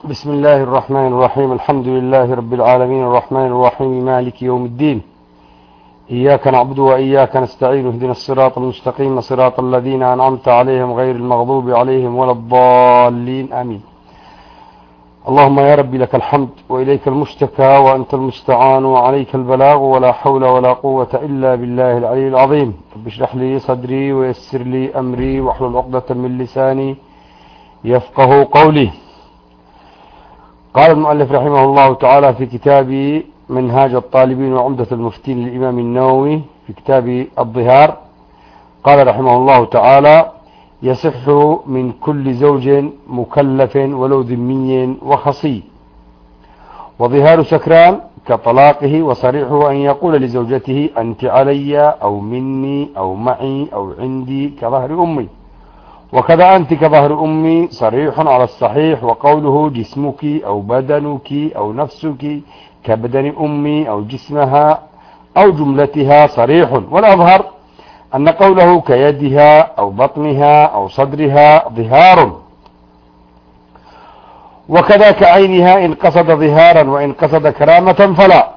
بسم الله الرحمن الرحيم. الحمد لله رب العالمين الرحمن الرحيم مالك يوم الدين. إياك نعبد وإياك نستعين. اهدنا الصراط المستقيم صراط الذين أنعمت عليهم غير المغضوب عليهم ولا الضالين آمين. اللهم يا ربي لك الحمد وإليك المشتكى وأنت المستعان وعليك البلاغ ولا حول ولا قوة إلا بالله العلي العظيم. رب اشرح لي صدري ويسر لي أمري واحلل عقدة من لساني يفقه قولي. قال المؤلف رحمه الله تعالى في كتاب منهاج الطالبين وعمدة المفتين للإمام النووي في كتاب الظهار، قال رحمه الله تعالى: يصح من كل زوج مكلف ولو ذمي وخصي، وظهار سكران كطلاقه، وصريحه أن يقول لزوجته أنت علي أو مني أو معي أو عندي كظهر أمي، وكذا أنت كظهر أمي صريح على الصحيح، وقوله جسمك أو بدنك أو نفسك كبدن أمي أو جسمها أو جملتها صريح، والأظهر أن قوله كيدها أو بطنها أو صدرها ظهار، وكذا كعينها إن قصد ظهارا وإن قصد كرامة فلا.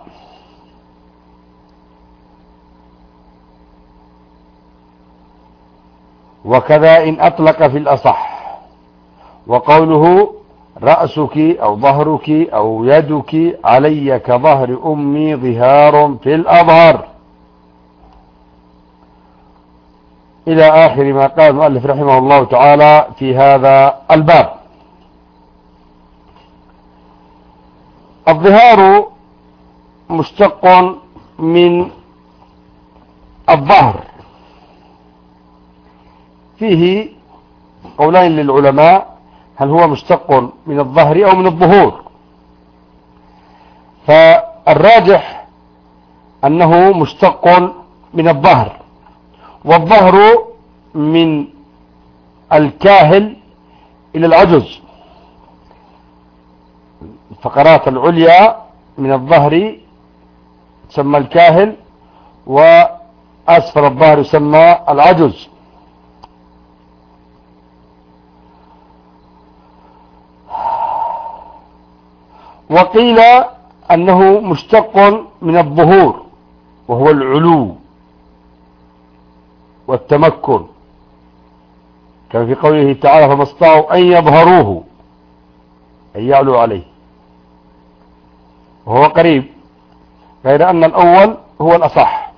وكذا إن أطلق في الأصح، وقوله رأسك أو ظهرك أو يدك علي كظهر أمي ظهار في الأظهر، إلى آخر ما قال المؤلف رحمه الله تعالى في هذا الباب. الظهار مشتق من الظهر، فيه قولين للعلماء هل هو مشتق من الظهر أو من الظهور، فالراجح أنه مشتق من الظهر، والظهر من الكاهل إلى العجز، الفقرات العليا من الظهر تسمى الكاهل، وأسفل الظهر يسمى العجز. وقيل أنه مشتق من الظهور وهو العلو والتمكن، كما في قوله تعالى فما استطاعوا أن يظهروه أن يعلوا عليه، وهو قريب، غير أن الأول هو الأصح،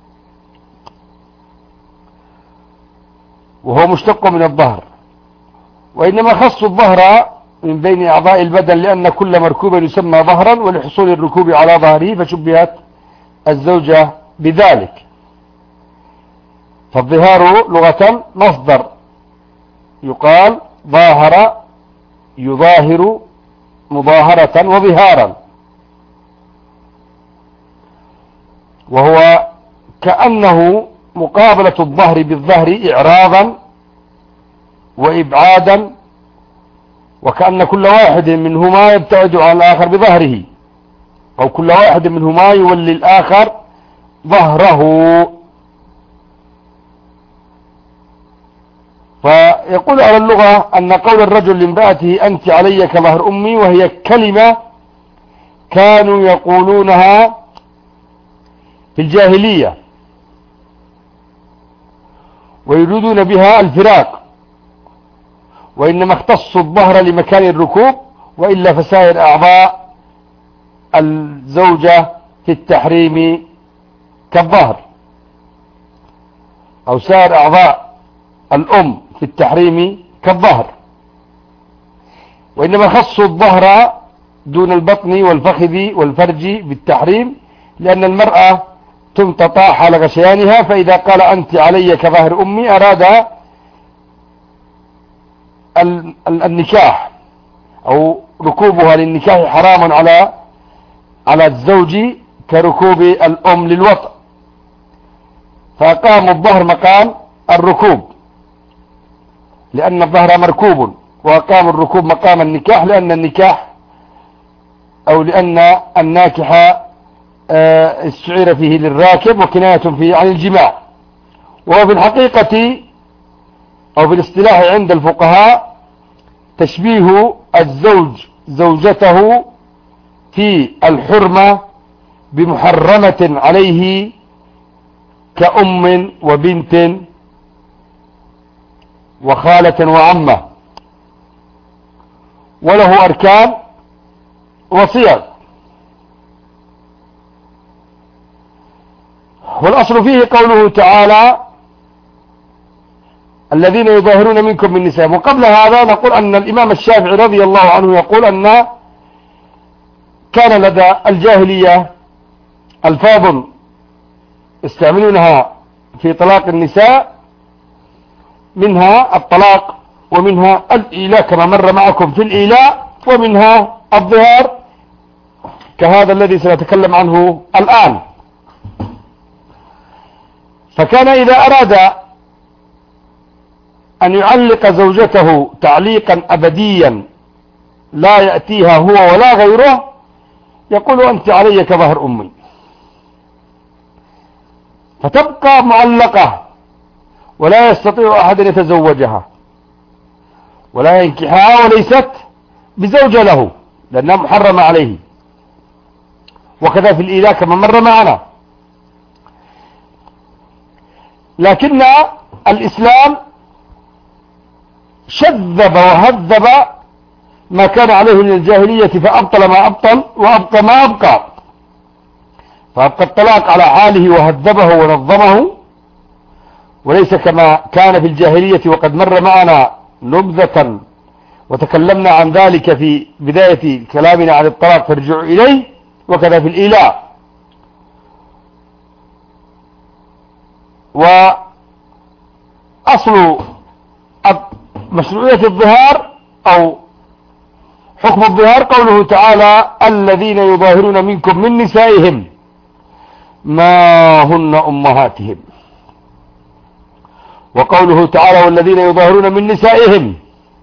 وهو مشتق من الظهر، وإنما خص الظهر من بين أعضاء البدن لأن كل مركوب يسمى ظهرا، ولحصول الركوب على ظهره فشبهت الزوجة بذلك. فالظهار لغة مصدر يقال ظاهر يظاهر مظاهرة وظهارا، وهو كأنه مقابلة الظهر بالظهر إعراضا وإبعادا، وكأن كل واحد منهما يبتعد عن الآخر بظهره، أو كل واحد منهما يولي الآخر ظهره. فيقول على اللغة أن قول الرجل لامرأته أنت علي كظهر أمي، وهي كلمة كانوا يقولونها في الجاهلية ويريدون بها الفراق، وإنما اختصوا الظهر لمكان الركوب، وإلا فسائر أعضاء الزوجة في التحريم كالظهر، أو سائر أعضاء الأم في التحريم كالظهر، وإنما خصوا الظهر دون البطن والفخذ والفرج بالتحريم، لأن المرأة تمتطى حال غشيانها، فإذا قال أنت علي كظهر أمي أراد النكاح، أو ركوبها للنكاح حرام على الزوج كركوب الأم للوطء، فأقام الظهر مقام الركوب لأن الظهر مركوب، وأقام الركوب مقام النكاح لأن النكاح أو لأن الناكح استعير فيه للراكب وكناية فيه عن الجماع. وهو في الحقيقة أو في الاصطلاح عند الفقهاء تشبيه الزوج زوجته في الحرمة بمحرمة عليه كأم وبنت وخالة وعمة، وله أركان وصيغ. والأصل فيه قوله تعالى الذين يظاهرون منكم من نسائهم. وقبل هذا نقول أن الإمام الشافعي رضي الله عنه يقول أن كان لدى الجاهلية ألفاظ يستعملونها في طلاق النساء، منها الطلاق ومنها الإيلاء كما مر معكم في الإيلاء، ومنها الظهار كهذا الذي سنتكلم عنه الآن. فكان إذا أراد أن يعلق زوجته تعليقا أبديا لا يأتيها هو ولا غيره يقول أنت علي كظهر أمي، فتبقى معلقة ولا يستطيع أحد أن يتزوجها ولا ينكحها، وليست بزوجة له لأنها محرمة عليه. وكذا في الإيلاء كما مر معنا. لكن الإسلام شذب وهذب ما كان عليه من الجاهلية، فأبطل ما أبطل وأبقى ما أبقى، فأبقى الطلاق على حاله وهذبه ونظمه، وليس كما كان في الجاهلية. وقد مر معنا نبذة وتكلمنا عن ذلك في بداية كلامنا عن الطلاق فارجعوا إليه. وكذا في الإيلاء. وأصل مشروعية الظهار أو حكم الظهار قوله تعالى الذين يظاهرون منكم من نسائهم ما هن أمهاتهم، وقوله تعالى والذين يظاهرون من نسائهم.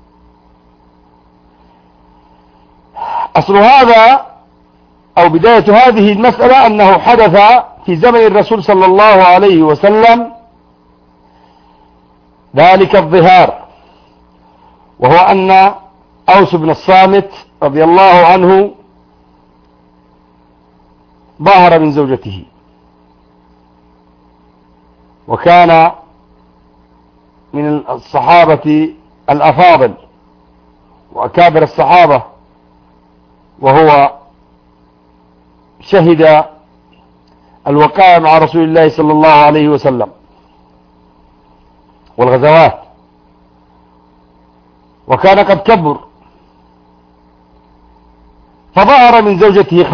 أصل هذا أو بداية هذه المسألة أنه حدث في زمن الرسول صلى الله عليه وسلم ذلك الظهار، وهو أن أوس بن الصامت رضي الله عنه ظاهر من زوجته، وكان من الصحابة الأفاضل وأكابر الصحابة، وهو شهد الوقائع مع رسول الله صلى الله عليه وسلم والغزوات، وكان قد كبر، فظهر من زوجته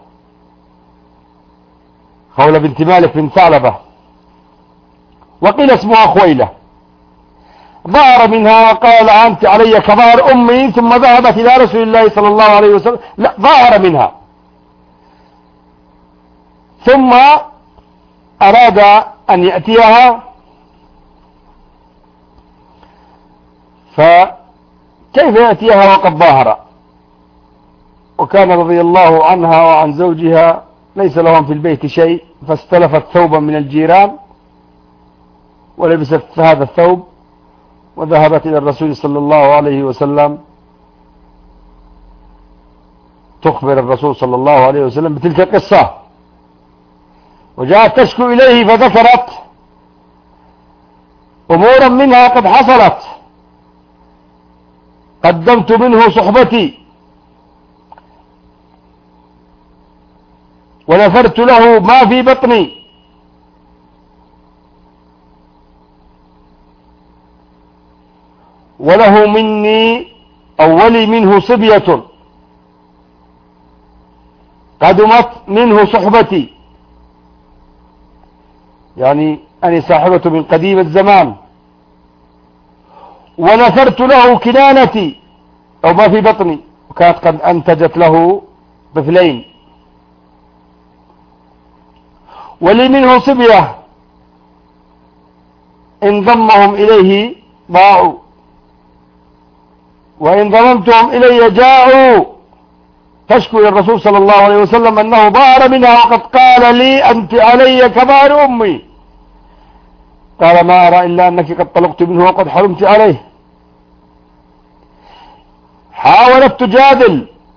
خولة بنت مالك بن ثعلبة، وقيل اسمها خويلة. ظهر منها وقال أنت علي كظهر أمي، ثم ذهبت إلى رسول الله صلى الله عليه وسلم. لا، ظهر منها، ثم أراد أن يأتيها، فكيف يأتيها وقد ظاهر؟ وكان رضي الله عنها وعن زوجها ليس لهم في البيت شيء، فاستلفت ثوبا من الجيران ولبست هذا الثوب وذهبت إلى الرسول صلى الله عليه وسلم تخبر الرسول صلى الله عليه وسلم بتلك القصة، وجاءت تشكو إليه فذكرت أمورا منها قد حصلت، قدمت منه صحبتي ونفرت له ما في بطني، وله مني أو ولي منه صبية قدمت منه صحبتي، يعني أنا صاحبة من قديم الزمان، ونفرت له كنانتي أو ما في بطني، وكانت قد أنتجت له طفلين، ولي منه صبية إن ضمهم إليه ضاعوا، وإن ضممتهم إلي جاءوا، تشكو إلى الرسول صلى الله عليه وسلم أنه ظهر منها وقد قال لي أنت علي كظهر أمي. قال ما أرى إلا أنك قد طلقت منه وقد حرمت عليه. حاولت تجادل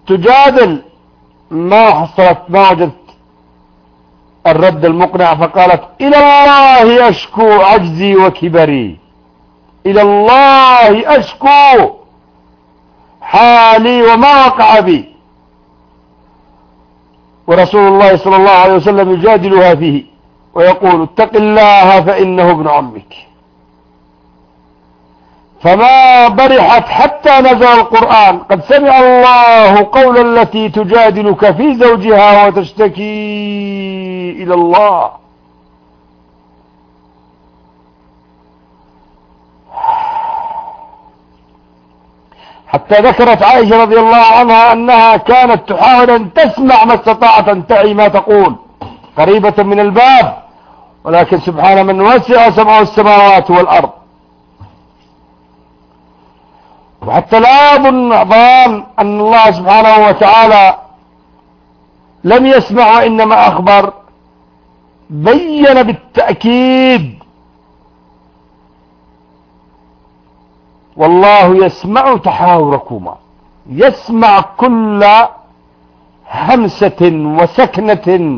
تجادل ما حصلت، ما وجدت الرد المقنع، فقالت إلى الله أشكو عجزي وكبري، إلى الله أشكو حالي وما وقع بي. ورسول الله صلى الله عليه وسلم يجادلها فيه ويقول اتق الله فإنه ابن عمك. فما برحت حتى نزل القرآن قد سمع الله قول التي تجادلك في زوجها وتشتكي إلى الله. حتى ذكرت عائشة رضي الله عنها أنها كانت تحاول أن تسمع ما استطاعت أن تعي ما تقول قريبة من الباب، ولكن سبحان من وسع سمعه السماوات والأرض. وحتى لا ظن أن الله سبحانه وتعالى لم يسمع وإنما أخبر، بين بالتأكيد والله يسمع تحاوركما، يسمع كل همسة وسكنة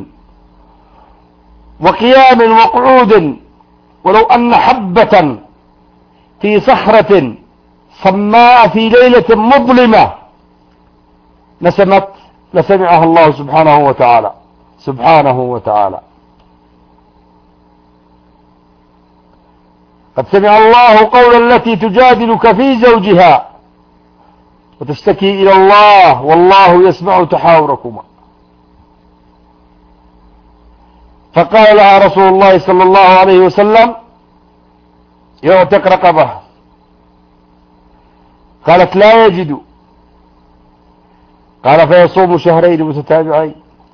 وقيام وقعود، ولو أن حبة في صخرة صماء في ليلة مظلمة نسمت لسمعها الله سبحانه وتعالى. سبحانه وتعالى قد سمع الله قول التي تجادلك في زوجها وتشتكي إلى الله والله يسمع تحاوركما. فقال لها رسول الله صلى الله عليه وسلم يعتق رقبه، قالت لا يجد، قال فيصوم شهرين متتابعين.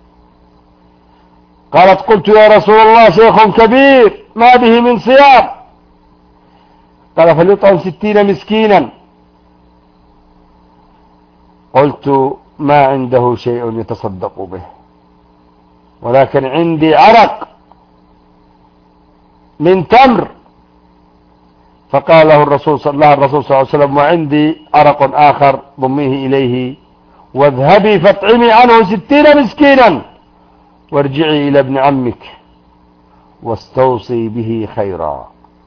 قالت قلت يا رسول الله شيخ كبير ما به من صيام، قال فليطعم 60 مسكينا. قلت ما عنده شيء يتصدق به، ولكن عندي عرق من تمر. فقال له الرسول صلى الله عليه وسلم وعندي عرق آخر ضميه إليه واذهبي فاطعمي عنه 60 مسكينا وارجعي إلى ابن عمك واستوصي به خيرا،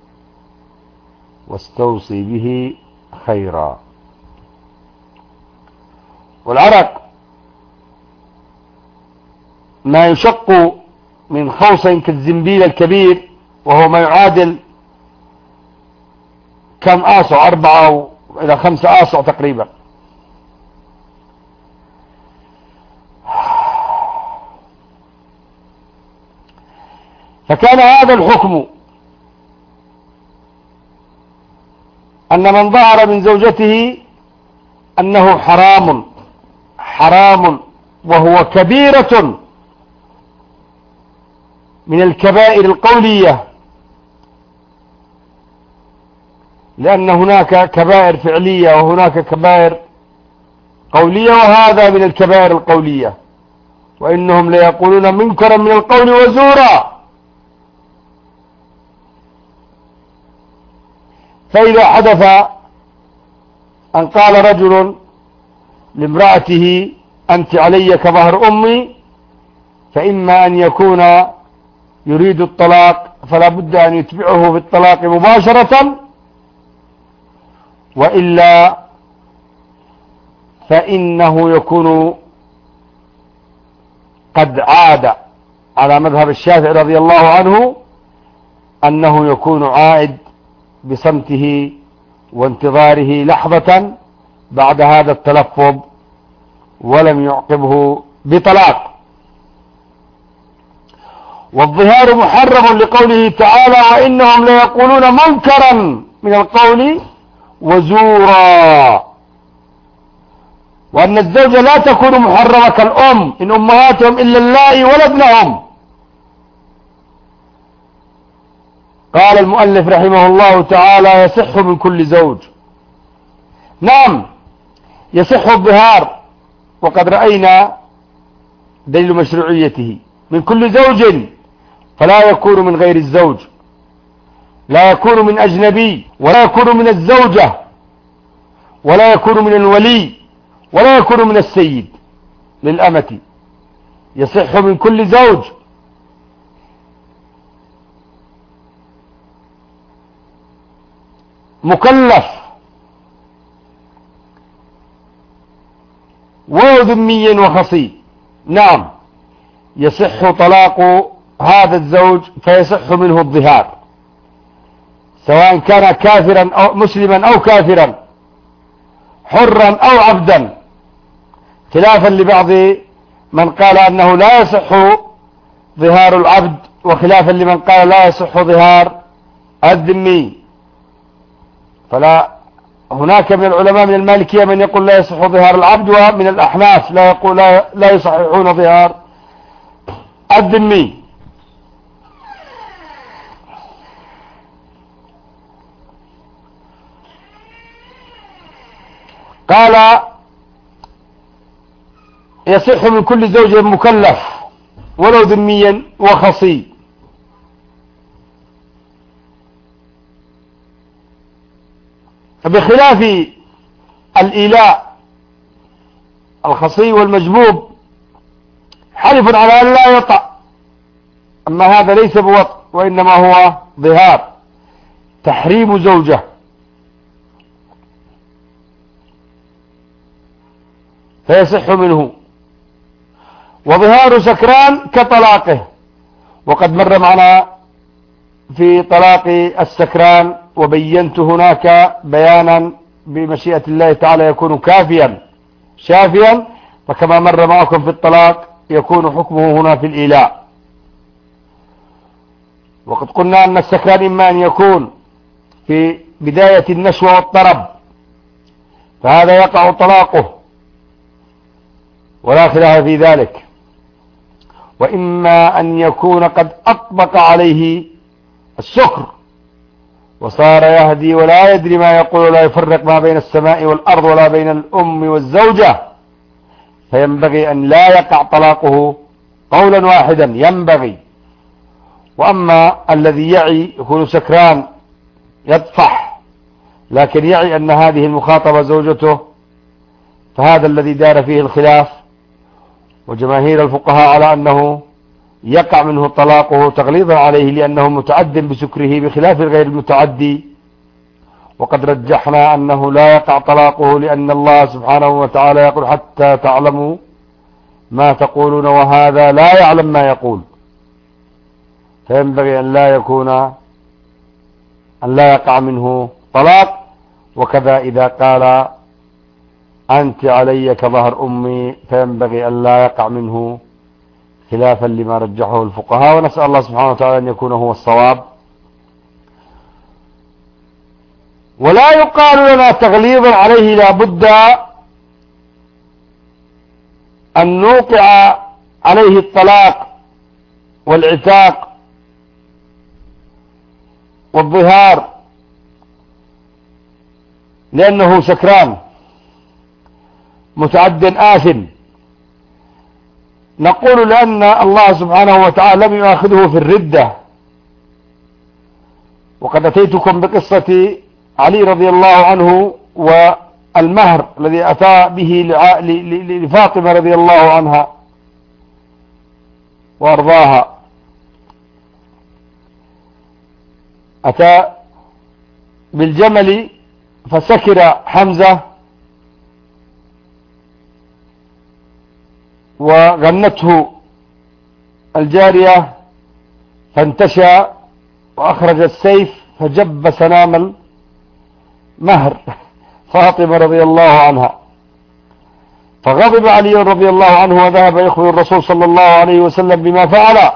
واستوصي به خيرا. والعرق ما يشق من خوص كالزنبيل الكبير، وهو ما يعادل كم آصع، 4 إلى 5 آصع تقريبا. فكان هذا الحكم أن من ظهر من زوجته أنه حرام وهو كبيرة من الكبائر القولية، لأن هناك كبائر فعلية وهناك كبائر قولية، وهذا من الكبائر القولية. وإنهم ليقولون منكرا من القول وزورا. فإذا حدث أن قال رجل لامرأته أنت علي كظهر أمي، فإما أن يكون يريد الطلاق فلا بد أن يتبعه بالطلاق مباشرة، وإلا فإنه يكون قد عاد على مذهب الشافعي رضي الله عنه، أنه يكون عائد بصمته وانتظاره لحظة بعد هذا التلفظ ولم يعقبه بطلاق. والظهار محرم لقوله تعالى وإنهم ليقولون منكرا من القول وزورا، وأن الزوجة لا تكون محرمة كالأم إن أمهاتهم إلا اللائي ولدنهم. قال المؤلف رحمه الله تعالى يصح من كل زوج. نعم يصح الظهار، وقد رأينا دليل مشروعيته من كل زوج، فلا يكون من غير الزوج، لا يكون من أجنبي، ولا يكون من الزوجة، ولا يكون من الولي، ولا يكون من السيد. للأمة يصح من كل زوج مكلف وذمي وخصي. نعم يصح طلاق هذا الزوج فيصح منه الظهار، سواء كان كافرا أو مسلما أو كافرا، حرا أو عبدا، خلافا لبعض من قال أنه لا يصح ظهار العبد، وخلافا لمن قال لا يصح ظهار الذمي. فلا هناك من العلماء من المالكية من يقول لا يصح ظهار العبد، ومن الأحناف لا يقول لا يصححون ظهار الذمي. قال يصح من كل زوج مكلف ولو ذميا وخصي. بخلاف الإيلاء، الخصي والمجبوب حلف على أن لا يطأ، أما هذا ليس بوطء وإنما هو ظهار، تحريم زوجه. فيصح منه. وظهار سكران كطلاقه، وقد مر معنا في طلاق السكران وبينت هناك بيانا بمشيئة الله تعالى يكون كافيا شافيا، فكما مر معكم في الطلاق يكون حكمه هنا في الإيلاء. وقد قلنا أن السكران إما أن يكون في بداية النشوة والطرب فهذا يقع طلاقه ولا خلاف في ذلك، وإما أن يكون قد أطبق عليه السكر وصار يهدي ولا يدري ما يقول ولا يفرق ما بين السماء والأرض ولا بين الأم والزوجة، فينبغي أن لا يقع طلاقه قولا واحدا ينبغي. وأما الذي يعي يكون سكران يطفح لكن يعي أن هذه المخاطبة زوجته، فهذا الذي دار فيه الخلاف، وجماهير الفقهاء على أنه يقع منه طلاقه تغليظا عليه لأنه متعد بسكره بخلاف غير المتعدي. وقد رجحنا أنه لا يقع طلاقه لأن الله سبحانه وتعالى يقول حتى تعلموا ما تقولون، وهذا لا يعلم ما يقول، فينبغي أن لا يقع منه طلاق. وكذا إذا قال أنت علي كظهر أمي فينبغي أن لا يقع منه، خلافا لما رجحه الفقهاء، ونسأل الله سبحانه وتعالى أن يكون هو الصواب. ولا يقال لنا تغليظا عليه لا بد أن نوقع عليه الطلاق والعتاق والظهار لأنه سكران متعد آثم. نقول لأن الله سبحانه وتعالى لم يؤاخذه في الردة، وقد أتيتكم بقصة علي رضي الله عنه والمهر الذي أتى به لفاطمة رضي الله عنها وأرضاها. أتى بالجمل فسكر حمزة وغنته الجارية فانتشى وأخرج السيف فجب سنام المهر فاطمة رضي الله عنها، فغضب علي رضي الله عنه وذهب يخبر الرسول صلى الله عليه وسلم بما فعل.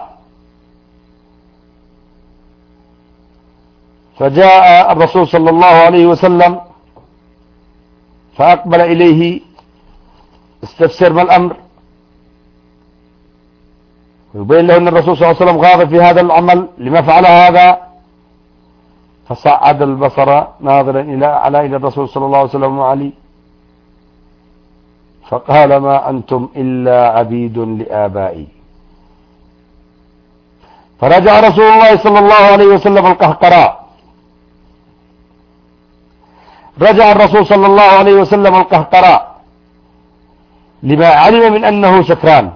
فجاء الرسول صلى الله عليه وسلم فأقبل إليه استفسر ما الأمر، ويبين له أن الرسول صلى الله عليه وسلم غاضب في هذا العمل لما فعل هذا، فصعد البصر ناظرا إلى الرسول صلى الله عليه وسلم وعلي فقال ما أنتم إلا عبيد لآبائي. فرجع رسول الله صلى الله عليه وسلم القهقراء، رجع الرسول صلى الله عليه وسلم القهقراء لما علم من أنه سكران،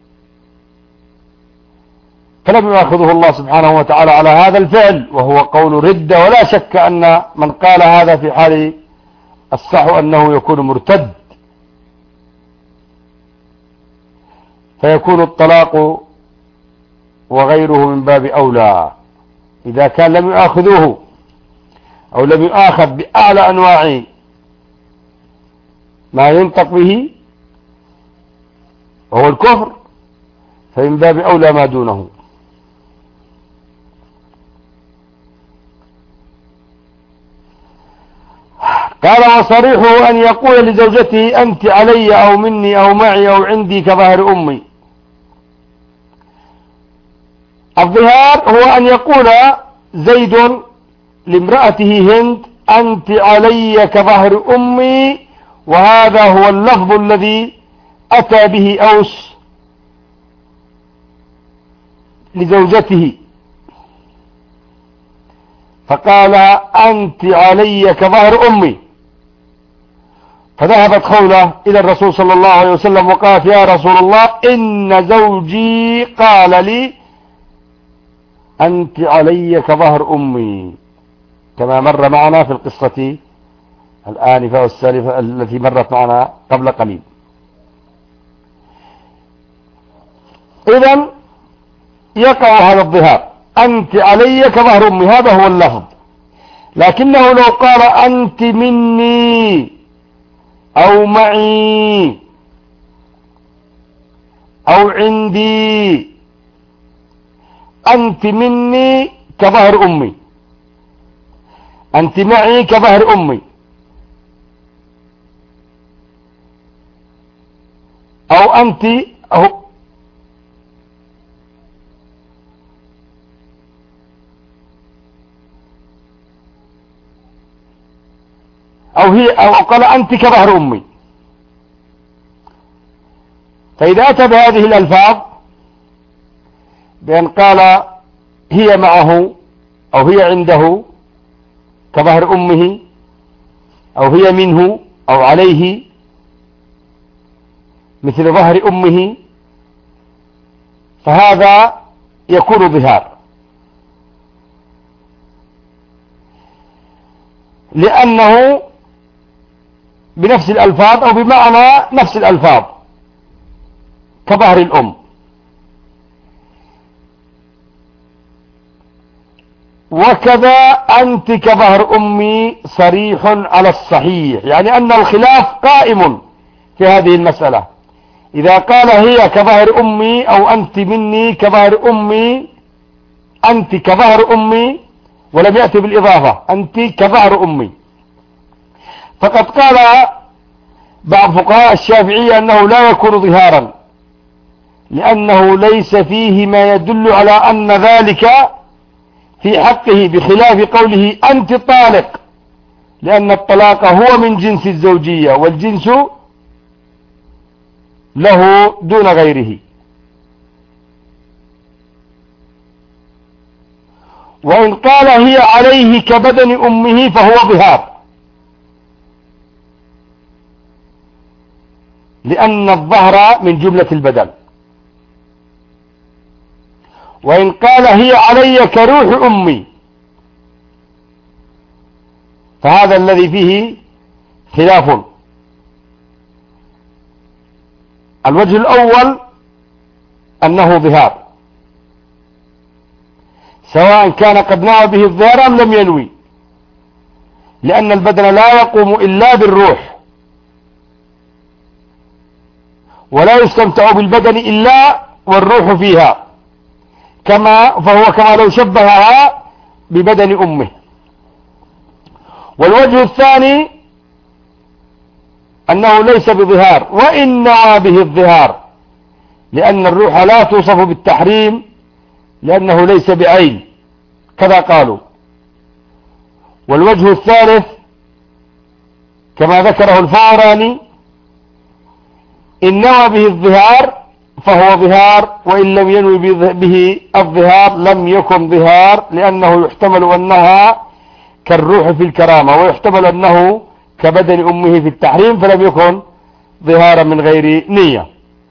فلم يؤاخذه الله سبحانه وتعالى على هذا الفعل، وهو قول ردة. ولا شك أن من قال هذا في حال الصح أنه يكون مرتد، فيكون الطلاق وغيره من باب أولى إذا كان لم يؤاخذوه أو لم يؤاخذ بأعلى أنواع ما ينطق به وهو الكفر، فمن باب أولى ما دونه. قال وصريحه أن يقول لزوجته أنت علي أو مني أو معي أو عندي كظهر أمي. الظهار هو أن يقول زيد لامرأته هند أنت علي كظهر أمي، وهذا هو اللفظ الذي أتى به أوس لزوجته، فقال أنت علي كظهر أمي. فذهبت خولة إلى الرسول صلى الله عليه وسلم وقالت يا رسول الله إن زوجي قال لي أنت علي كظهر أمي، كما مر معنا في القصة الآنفة والسالفة التي مرت معنا قبل قليل. إذن يقع هذا الظهار أنت علي كظهر أمي، هذا هو اللفظ. لكنه لو قال أنت مني أو معي أو عندي، أنت مني كظهر أمي، أنت معي كظهر أمي، أو أنت أو قال أنت كظهر أمي. فإذا أتى بهذه الألفاظ بأن قال هي معه أو هي عنده كظهر أمه أو هي منه أو عليه مثل ظهر أمه، فهذا يكون ظهار، لأنه بنفس الألفاظ أو بمعنى نفس الألفاظ كظهر الأم. وكذا أنت كظهر أمي صريح على الصحيح، يعني أن الخلاف قائم في هذه المسألة. إذا قال هي كظهر أمي أو أنت مني كظهر أمي، أنت كظهر أمي ولم يأتي بالإضافة أنت كظهر أمي، فقد قال بعض فقهاء الشافعية أنه لا يكون ظهارا، لأنه ليس فيه ما يدل على أن ذلك في حقه، بخلاف قوله أنت طالق، لأن الطلاق هو من جنس الزوجية والجنس له دون غيره. وإن قال هي عليه كبدن أمه فهو ظهار، لأن الظهر من جملة البدن. وإن قال هي علي كروح أمي فهذا الذي فيه خلاف. الوجه الأول أنه ظهار، سواء كان قد نوى به الظهار أم لم ينوي، لأن البدن لا يقوم إلا بالروح، ولا يستمتع بالبدن إلا والروح فيها، فهو كما لو شبهها ببدن أمه. والوجه الثاني أنه ليس بظهار، وإن نوى به الظهار، لأن الروح لا توصف بالتحريم لأنه ليس بعين كذا قالوا. والوجه الثالث كما ذكره الفاراني إن نوى به الظهار فهو ظهار، وإن لم ينوي به الظهار لم يكن ظهار، لأنه يحتمل أنها كالروح في الكرامة، ويحتمل أنه كبدن أمه في التحريم، فلم يكن ظهارا من غير نية.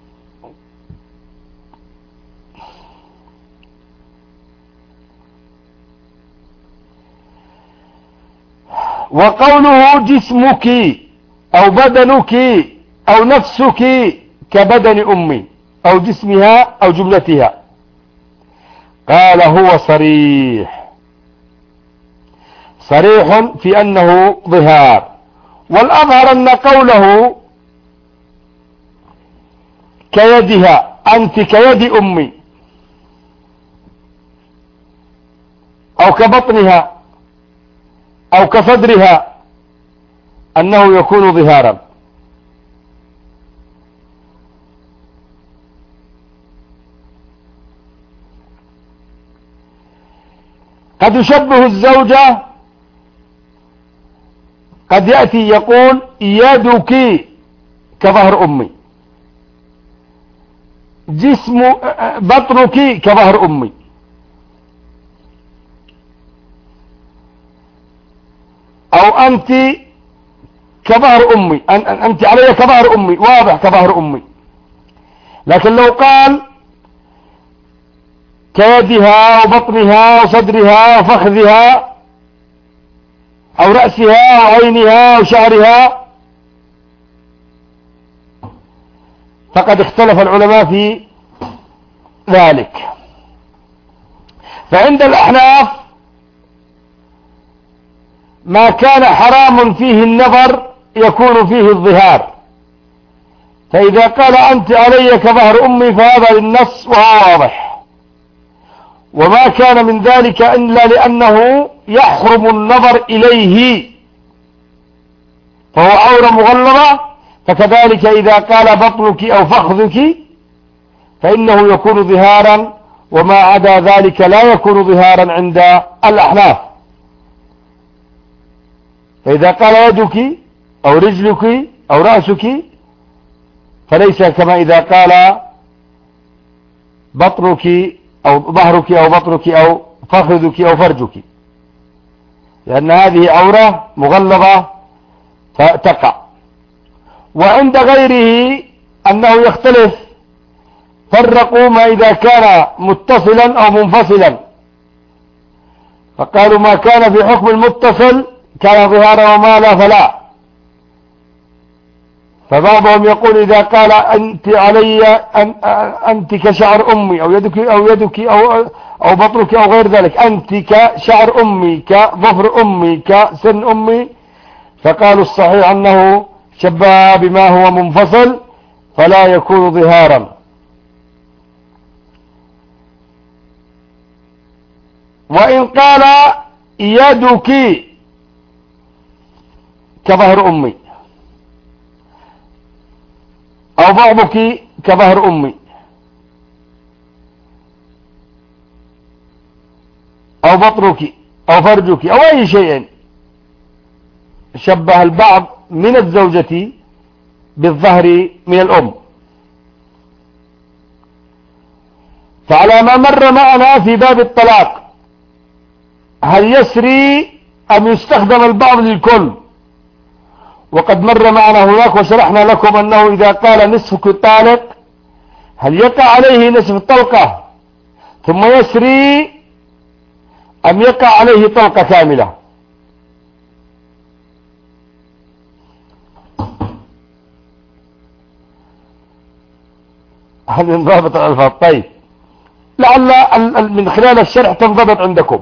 وقوله جسمك أو بدنك أو نفسك كبدن أمي أو جسمها أو جملتها، قال هو صريح في أنه ظهار. والأظهر أن قوله كيدها، أنت كيد أمي، أو كبطنها أو كصدرها، أنه يكون ظهارا. قد يشبه الزوجة، قد يأتي يقول يدك كظهر أمي، بطنك كظهر أمي، أو أنت كظهر أمي، أنت علي كظهر أمي، واضح كظهر أمي. لكن لو قال كيدها وبطنها وصدرها وفخذها أو رأسها وعينها وشعرها، فقد اختلف العلماء في ذلك. فعند الأحناف ما كان حرام فيه النظر يكون فيه الظهار، فإذا قال أنت علي كظهر أمي فهذا للنص وهو واضح. وما كان من ذلك إلا لأنه يحرم النظر إليه فهو عورة مغلظة، فكذلك إذا قال بطنك أو فخذك فإنه يكون ظهارا، وما عدا ذلك لا يكون ظهارا عند الأحناف. فإذا قال يدك أو رجلك أو رأسك فليس كما إذا قال بطنك أو ظهرك أو بطنك أو فخذك أو فرجك، لأن هذه عورة مغلظة فتقع. وعند غيره أنه يختلف، فرقوا ما إذا كان متصلا أو منفصلا، فقالوا ما كان في حكم المتصل كان ظهارا وما لا فلا. فبعضهم يقول إذا قال أنت علي أنت كشعر أمي أو يدك أو بطنك أو غير ذلك، أنت كشعر أمي كظفر أمي كسن أمي، فقالوا الصحيح أنه شبه بما هو منفصل فلا يكون ظهارا. وإن قال يدك كظهر أمي أو بعضك كظهر أمي أو بطنك أو فرجك أو أي شيء، شبه البعض من الزوجة بالظهر من الأم. فعلى ما مر معنا في باب الطلاق، هل يسري أم يستخدم البعض للكل؟ وقد مر معنا هناك وشرحنا لكم أنه إذا قال نصفك طالق هل يقع عليه نصف الطلقة ثم يسري أم يقع عليه طلقة كاملة؟ هذه انضبط الألفاظ. طيب، لعل من خلال الشرح تنضبط عندكم.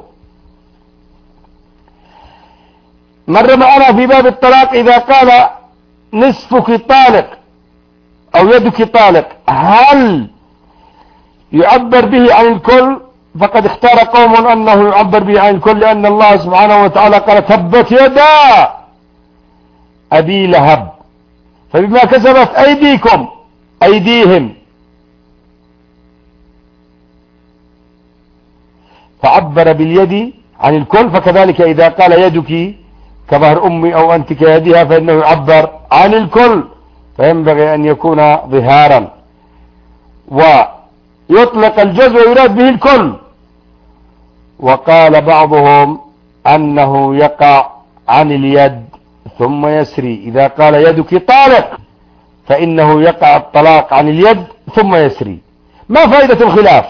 مر معنا في باب الطلاق إذا قال نصفك طالق أو يدك طالق هل يعبر به عن الكل؟ فقد اختار قوم أنه يعبر به عن الكل، لأن الله سبحانه وتعالى قال تبت يدا أبي لهب، فبما كسبت أيديكم أيديهم، فعبر باليد عن الكل. فكذلك إذا قال يدك كظهر أمي أو أنت كيدها فإنه يعبر عن الكل، فينبغي أن يكون ظهارا، ويطلق الجزء ويراد به الكل. وقال بعضهم أنه يقع عن اليد ثم يسري. إذا قال يدك طالق فإنه يقع الطلاق عن اليد ثم يسري. ما فائدة الخلاف؟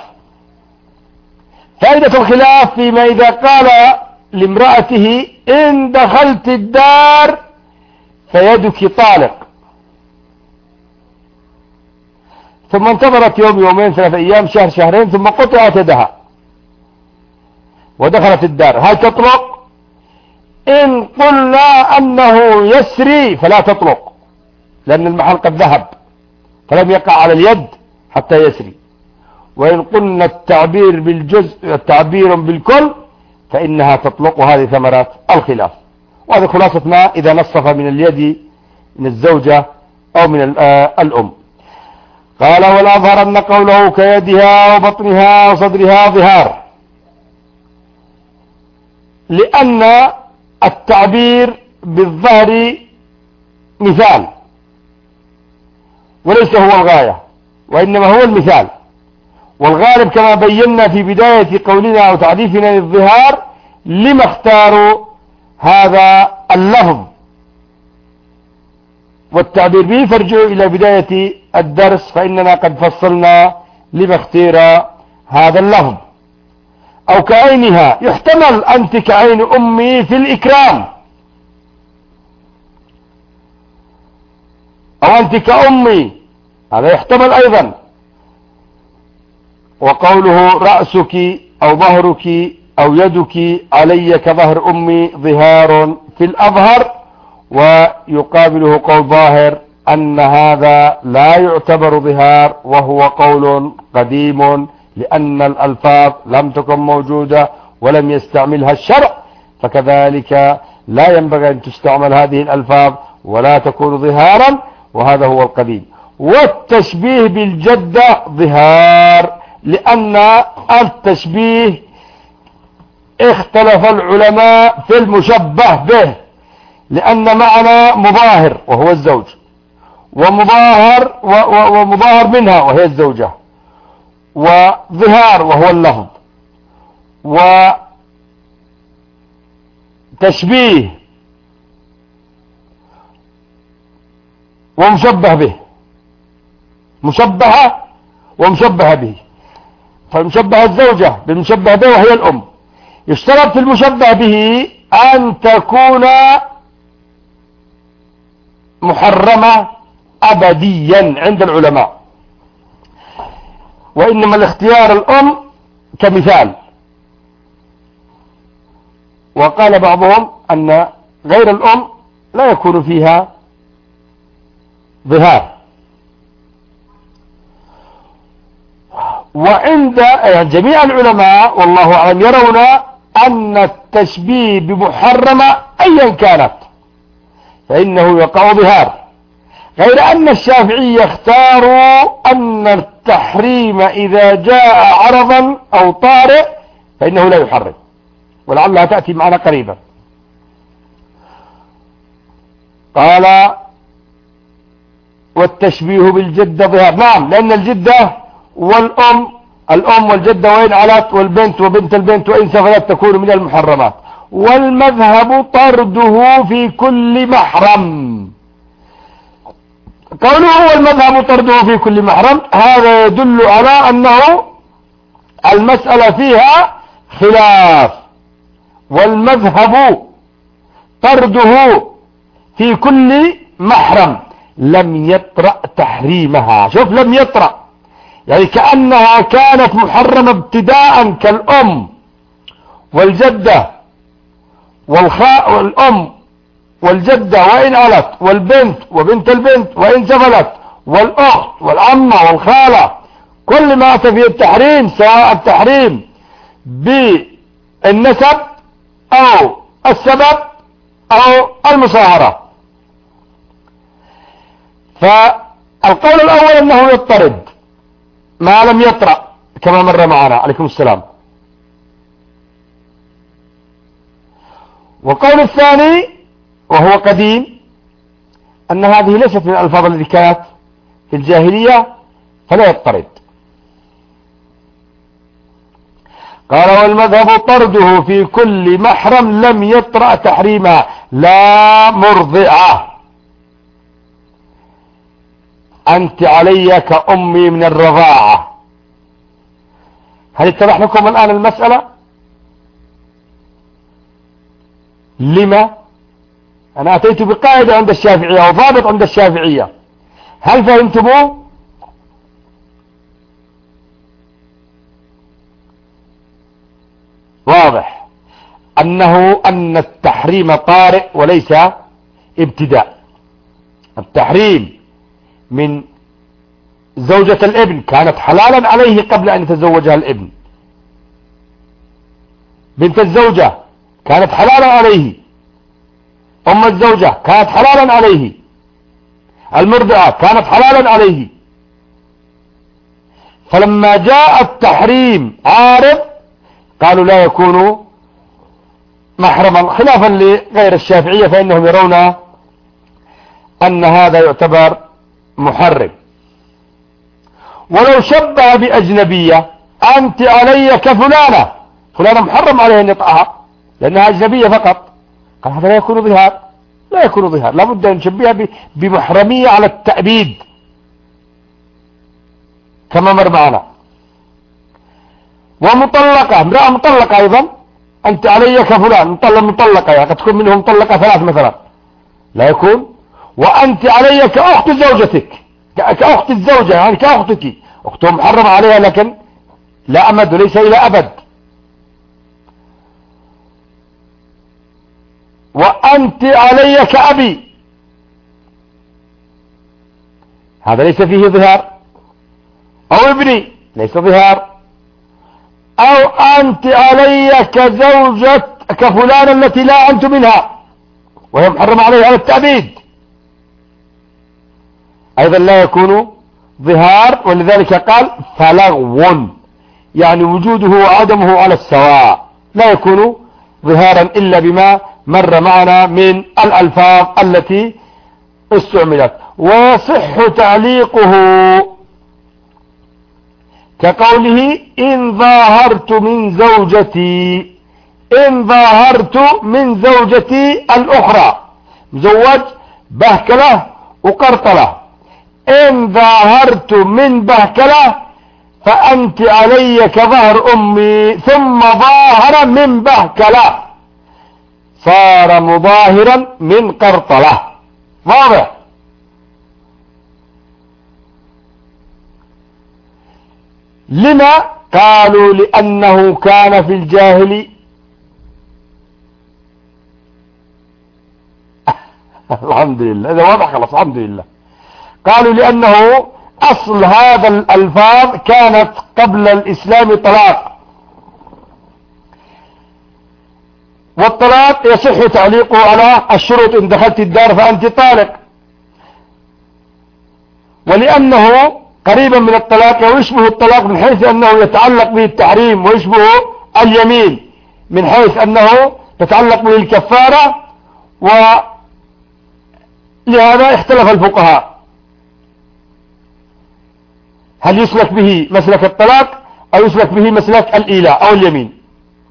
فائدة الخلاف فيما إذا قال لامرأته إن دخلت الدار فيدك طالق، ثم انتظرت يوم يومين 3 أيام شهر شهرين ثم قطعت يدها ودخلت الدار، هل تطلق؟ إن قلنا أنه يسري فلا تطلق، لأن المحل قد ذهب فلم يقع على اليد حتى يسري. وإن قلنا التعبير بالجزء التعبير بالكل فإنها تطلق، وهذه ثمرات الخلاف. وهذه خلاصة ما إذا نصف من اليد من الزوجة أو من الأم. قال والأظهر أن قوله كيدها وبطنها وصدرها ظهار، لأن التعبير بالظهر مثال وليس هو الغاية، وإنما هو المثال. والغالب كما بينا في بداية قولنا أو تعريفنا للظهار لما اختاروا هذا اللفظ والتعبير به، فارجعوا إلى بداية الدرس فإننا قد فصلنا لما اختير هذا اللفظ. أو كعينها، يحتمل أنت كعين أمي في الإكرام، أو أنت كأمي، هذا يحتمل أيضا. وقوله رأسك أو ظهرك أو يدك علي كظهر أمي ظهار في الأظهر، ويقابله قول ظاهر أن هذا لا يعتبر ظهار وهو قول قديم، لأن الألفاظ لم تكن موجودة ولم يستعملها الشرع، فكذلك لا ينبغي أن تستعمل هذه الألفاظ ولا تكون ظهارا، وهذا هو القديم. والتشبيه بالجدة ظهار، لأن التشبيه اختلف العلماء في المشبه به، لأن معنى مظاهر وهو الزوج، ومظاهر منها وهي الزوجة، وظهار وهو اللفظ، وتشبيه ومشبه به، مشبهة ومشبه به. فالمشبه الزوجة بالمشبه به وهي الأم. يشترط في المشبه به أن تكون محرمة أبديا عند العلماء، وإنما الاختيار الأم كمثال. وقال بعضهم أن غير الأم لا يكون فيها ظهار. وعند جميع العلماء والله أعلم يرون أن التشبيه بمحرمة أيا كانت فإنه يقع ظهار، غير أن الشافعية اختاروا أن التحريم إذا جاء عرضا أو طارئ فإنه لا يحرم، ولعلها تأتي معنا قريبا. قال والتشبيه بالجدة ظهار، نعم، لأن الجدة والأم، الأم والجدة وإن علت، والبنت وبنت البنت وإن سفلت تكون من المحرمات. والمذهب طرده في كل محرم. قوله والمذهب طرده في كل محرم هذا يدل على أنه المسألة فيها خلاف. والمذهب طرده في كل محرم لم يطرأ تحريمها. شوف، لم يطرأ يعني كأنها كانت محرمة ابتداء كالأم والجدة والأم والجدة وإن علت، والبنت وبنت البنت وإن سفلت، والأخت والعمة والخالة، كل ما أتى فيه التحريم، سواء التحريم بالنسب أو السبب أو المصاهرة. فالقول الأول أنه يضطرد ما لم يطرأ كما مر معنا. عليكم السلام. والقول الثاني وهو قديم أن هذه ليست من الألفاظ التي كانت في الجاهلية فلا يضطرد. قال والمذهب طرده في كل محرم لم يطرأ تحريمها لا مرضعة. أنت علي كأمي من الرضاعة. هل اتضح لكم الآن المسألة؟ لما؟ أنا أتيت بقاعدة عند الشافعية وضابط عند الشافعية، هل فهمتموه؟ واضح أن التحريم طارئ وليس ابتداء. التحريم من زوجة الابن كانت حلالا عليه قبل أن يتزوجها الابن، بنت الزوجة كانت حلالا عليه، أم الزوجة كانت حلالا عليه، المرضعة كانت حلالا عليه. فلما جاء التحريم عارض قالوا لا يكون محرما، خلافا لغير الشافعية فإنهم يرون أن هذا يعتبر محرم. ولو شبه بأجنبية، أنت علي كفلانة، فلانة محرم عليه أن يطأها لأنها أجنبية فقط، قال هذا لا يكون ظهار، لا يكون ظهار، لابد أن نشبهها بمحرمية على التأبيد كما مر معنا. ومطلقة، امرأة مطلقة أيضا، أنت علي كفلان، مطلقة يعني قد تكون منهم مطلقة ثلاث مثلا، لا يكون. وأنت علي كأخت زوجتك، كأخت الزوجة يعني كأختك، أختهم محرم عليها لكن لا أمد وليس إلى أبد. وأنت علي كأبي، هذا ليس فيه ظهار. أو ابني ليس ظهار. أو أنت علي كزوجة كفلان التي لا أنت منها وهي محرم عليها على التأبيد، أيضا لا يكون ظهار. ولذلك قال فلغو، يعني وجوده وعدمه على السواء، لا يكون ظهارا إلا بما مر معنا من الألفاظ التي استعملت. ويصح تعليقه كقوله إن ظاهرت من زوجتي، إن ظاهرت من زوجتي الأخرى، مزوج بهكلة وقرطلة، إن ظاهرت من بهكلة فأنت علي كظهر أمي، ثم ظاهر من بهكلة صار مظاهرا من قرطلة. واضح؟ لما؟ قالوا لأنه كان في الجاهلي الحمد لله، هذا واضح خلاص الحمد لله. قالوا لأنه أصل هذا الألفاظ كانت قبل الإسلام طلاق، والطلاق يصح تعليقه على الشروط، إن دخلت الدار فأنت طالق. ولأنه قريبا من الطلاق ويشبه الطلاق من حيث أنه يتعلق به التحريم، ويشبه اليمين من حيث أنه تتعلق به الكفارة، ولهذا اختلف الفقهاء هل يسلك به مسلك الطلاق أو يسلك به مسلك الإيلاء أو اليمين.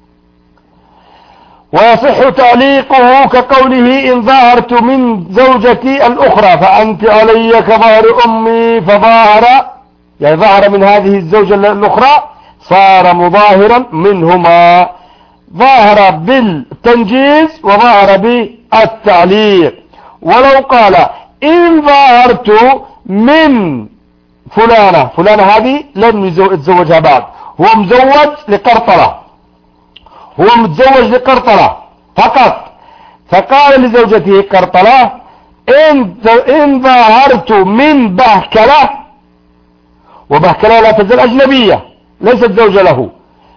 ويصح تعليقه كقوله إن ظاهرت من زوجتي الأخرى فأنت علي كظهر أمي، فظاهر يعني ظهر من هذه الزوجة الأخرى صار مظاهرا منهما، ظاهر بالتنجيز وظاهر بالتعليق. ولو قال إن ظاهرت من فلانة هذه لم يتزوجها بعد، هو مزوج لقرطلة، هو متزوج لقرطلة فقط، فقال لزوجته قرطلة إن ظاهرت من بهكلة، وبهكلة لا تزال أجنبية ليست زوجة له.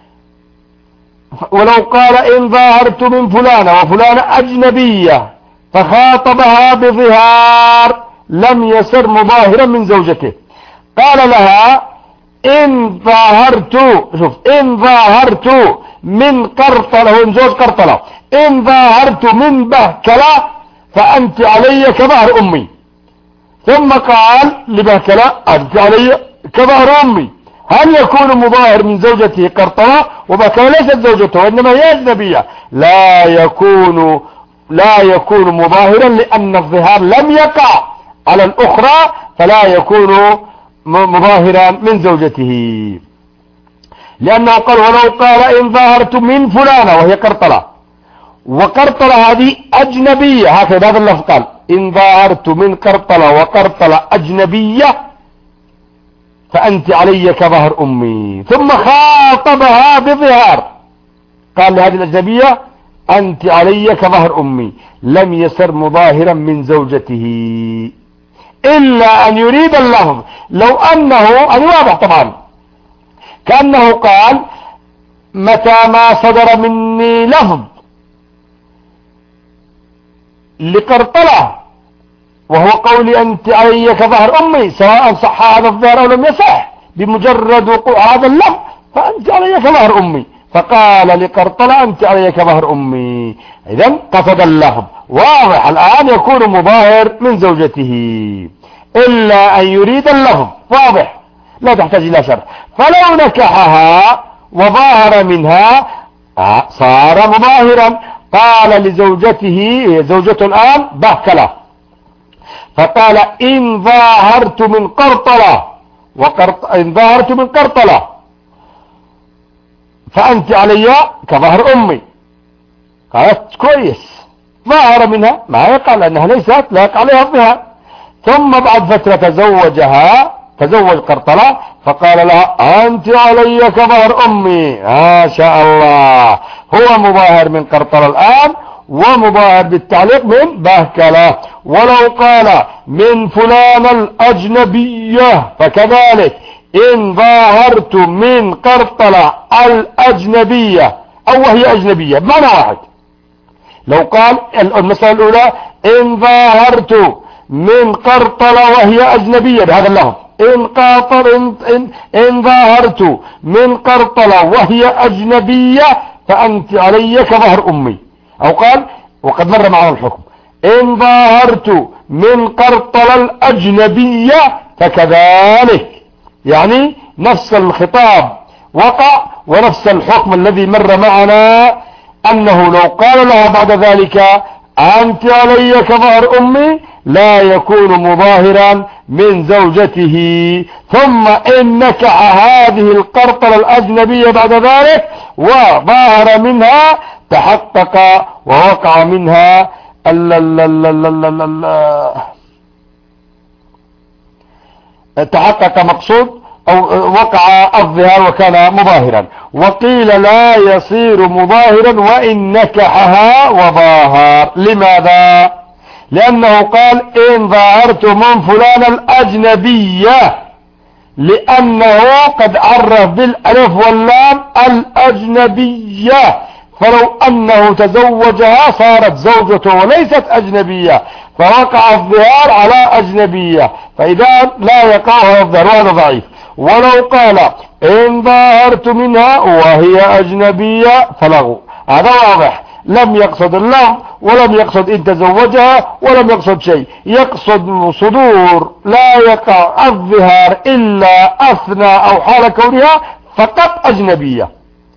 ولو قال إن ظاهرت من فلانة وفلانة أجنبية فخاطبها بظهار لم يصر مظاهرا من زوجته. قال لها إن ظاهرت، شوف إن ظاهرت من قرطلة، هو زوج قرطلة، إن ظاهرت من بهكلة فأنت علي كظهر أمي. ثم قال لبهكلة أنت علي كظهر أمي. هل يكون مظاهر من زوجته قرطلة وبهكلة ليست زوجته وإنما هي أجنبية؟ لا يكون مظاهرا، لأن الظهار لم يقع على الأخرى فلا يكون مظاهرا من زوجته، لأنه قال ولو قال إن ظاهرت من فلانة وهي قرطلة، وقرطلة هذه أجنبية، هكذا هذا اللفظ قال إن ظاهرت من قرطلة وقرطلة أجنبية فأنت علي كظهر أمي، ثم خاطبها بظهار قال لهذه الأجنبية أنت علي كظهر أمي، لم يسر مظاهرا من زوجته إلا أن يريد اللفظ. لو أنه أن واضح طبعا كأنه قال متى ما صدر مني لفظ لقرطلة وهو قولي أنت علي كظهر أمي، سواء صح هذا الظهر أو لم يصح، بمجرد وقوع هذا اللفظ فأنت علي كظهر أمي، فقال لقرطلة أنت علي كظهر أمي، إذن قصد اللفظ واضح. الآن يكون مظاهر من زوجته إلا أن يريد اللفظ واضح لا تحتاج إلى شرح. فلو نكحها وظاهر منها صار مظاهرا. قال لزوجته، زوجته الآن بهكلة، فقال إن ظاهرت من قرطلة إن ظاهرت من قرطلة فأنت علي كظهر أمي. قالت كويس، ظاهر منها ما يقع لأنها ليست لا يقع عليها الظهار. ثم بعد فترة تزوج قرطلة فقال لها أنت علي كظهر أمي. ما شاء الله، هو مظاهر من قرطلة الآن ومظاهر بالتعليق من بهكلة. ولو قال من فلان الأجنبية فكذلك إن ظاهرت من قرطلة الأجنبية أو وهي أجنبية بمعنى واحد. لو قال المسألة الأولى إن ظاهرت من قرطلة وهي أجنبية بهذا اللفظ، إن ظاهرت من قرطلة وهي أجنبية فأنت علي كظهر أمي. أو قال وقد مر معنا الحكم إن ظاهرت من قرطلة الأجنبية فكذلك، يعني نفس الخطاب وقع ونفس الحكم الذي مر معنا، أنه لو قال لها بعد ذلك أنت علي كظهر أمي لا يكون مظاهرا من زوجته. ثم إن نكح هذه القرطلة الأجنبية بعد ذلك وظاهر منها تحقق ووقع منها تحقق مقصود أو وقع الظهار وكان مظاهرا. وقيل لا يصير مظاهرا وإن نكحها وظاهر. لماذا؟ لأنه قال إن ظاهرت من فلان الأجنبية، لأنه قد عرف بالألف واللام الأجنبية، فلو أنه تزوجها صارت زوجته وليست أجنبية فوقع الظهار على أجنبية، فإذا لا يقع هذا الظهار وهذا ضعيف. ولو قال إن ظاهرت منها وهي أجنبية فلغو، هذا واضح، لم يقصد اللفظ ولم يقصد إن تزوجها ولم يقصد شيء، يقصد صدور لا يقع الظهار إلا أثناء أو حال كونها فقط أجنبية.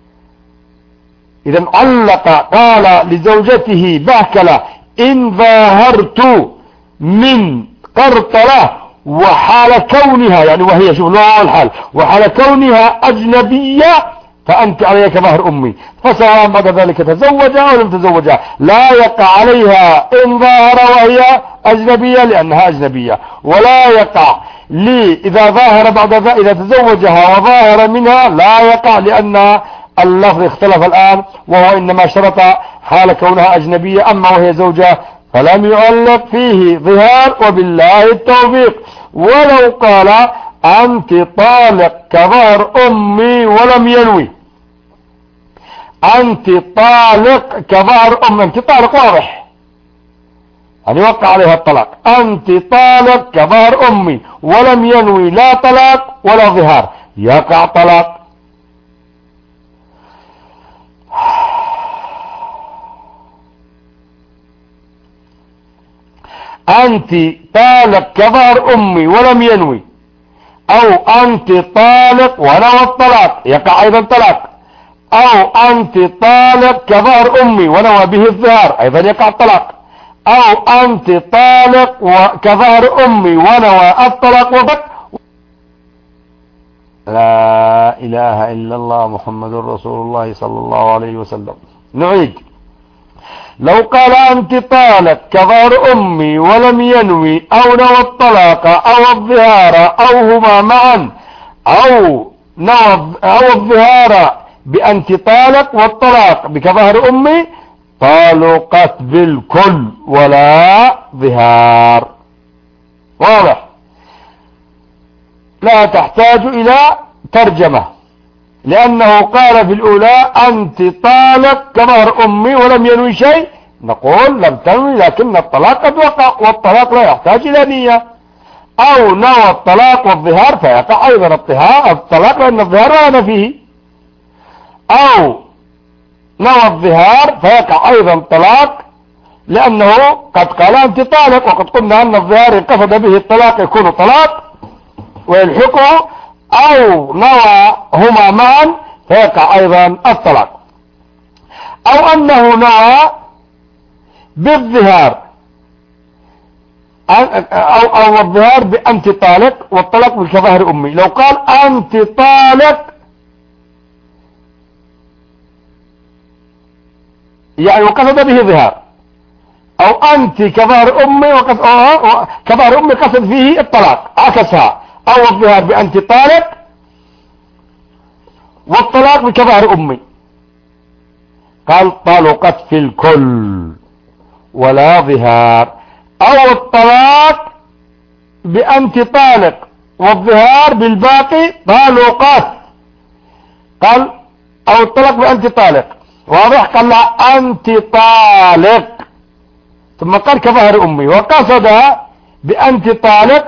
إذا علق قال لزوجته بهكلة إن ظاهرت من قرطلة وحال كونها، يعني وهي شوف نوع الحال، وحال كونها أجنبية فأنت علي كظهر أمي، فسواء بعد ذلك تزوجها أو لم تزوجها لا يقع عليها إن ظاهر وهي أجنبية لأنها أجنبية، ولا يقع إذا ظاهر بعد ذلك إذا تزوجها وظاهر منها لا يقع لأن اللفظ اختلف الآن، وهو إنما شرط حال كونها أجنبية، أما وهي زوجة فلم يعلق فيه ظهار وبالله التوفيق. ولو قال أنت طالق كظهر أمي ولم ينوي، أنت طالق كظهر أمي، أنت طالق واضح يعني وقع عليها الطلاق، أنت طالق كظهر أمي ولم ينوي لا طلاق ولا ظهار، يقع طلاق. أنت طالق كظهر أمي ولم ينوي، أو أنت طالق ونوى الطلاق يقع أيضا طلاق، أو أنت طالق كظهر أمي ونوى به الظهار أيضا يقع الطلاق، أو أنت طالق وكظهر أمي ونوى الطلاق وفك. لا إله إلا الله محمد رسول الله صلى الله عليه وسلم. نعيد. لو قال أنت طالق كظهر أمي ولم ينوي أو نوى الطلاق أو الظهار أو هما معا أو الظهار بأنت طالق والطلاق بكظهر أمي طالقت بالكل ولا ظهار. واضح؟ لا تحتاج إلى ترجمة، لأنه قال في الأولى أنت طالق كظهر أمي ولم ينوي شيء، نقول لم تنوي لكن الطلاق قد وقع، والطلاق لا يحتاج إلى نية. أو نوى الطلاق والظهار فيقع أيضا الطلاق لأن الظهار لا فيه. أو نوى الظهار فيقع أيضا طلاق لأنه قد قال أنت طالق، وقد قلنا أن الظهار إن قصد به الطلاق يكون طلاق ويلحقه، أو نوى هما معا فيقع أيضا الطلاق. أو أنه نوى بالظهار أو الظهار بأنت طالق والطلاق بكظهر أمي. لو قال أنت طالق يعني وقصد به ظهار، أو أنت كظهر أمي كظهر أمي قصد فيه الطلاق عكسها، أو الظهار بأنت طالق والطلاق بكظهر أمي، قال طلقت في الكل ولا ظهار. أو الطلاق بأنت طالق والظهار بالباقي طلقت، قال أو الطلاق بأنت طالق، واضح؟ قال لا أنت طالق ثم قال كظهر أمي، وقصد بأنت طالق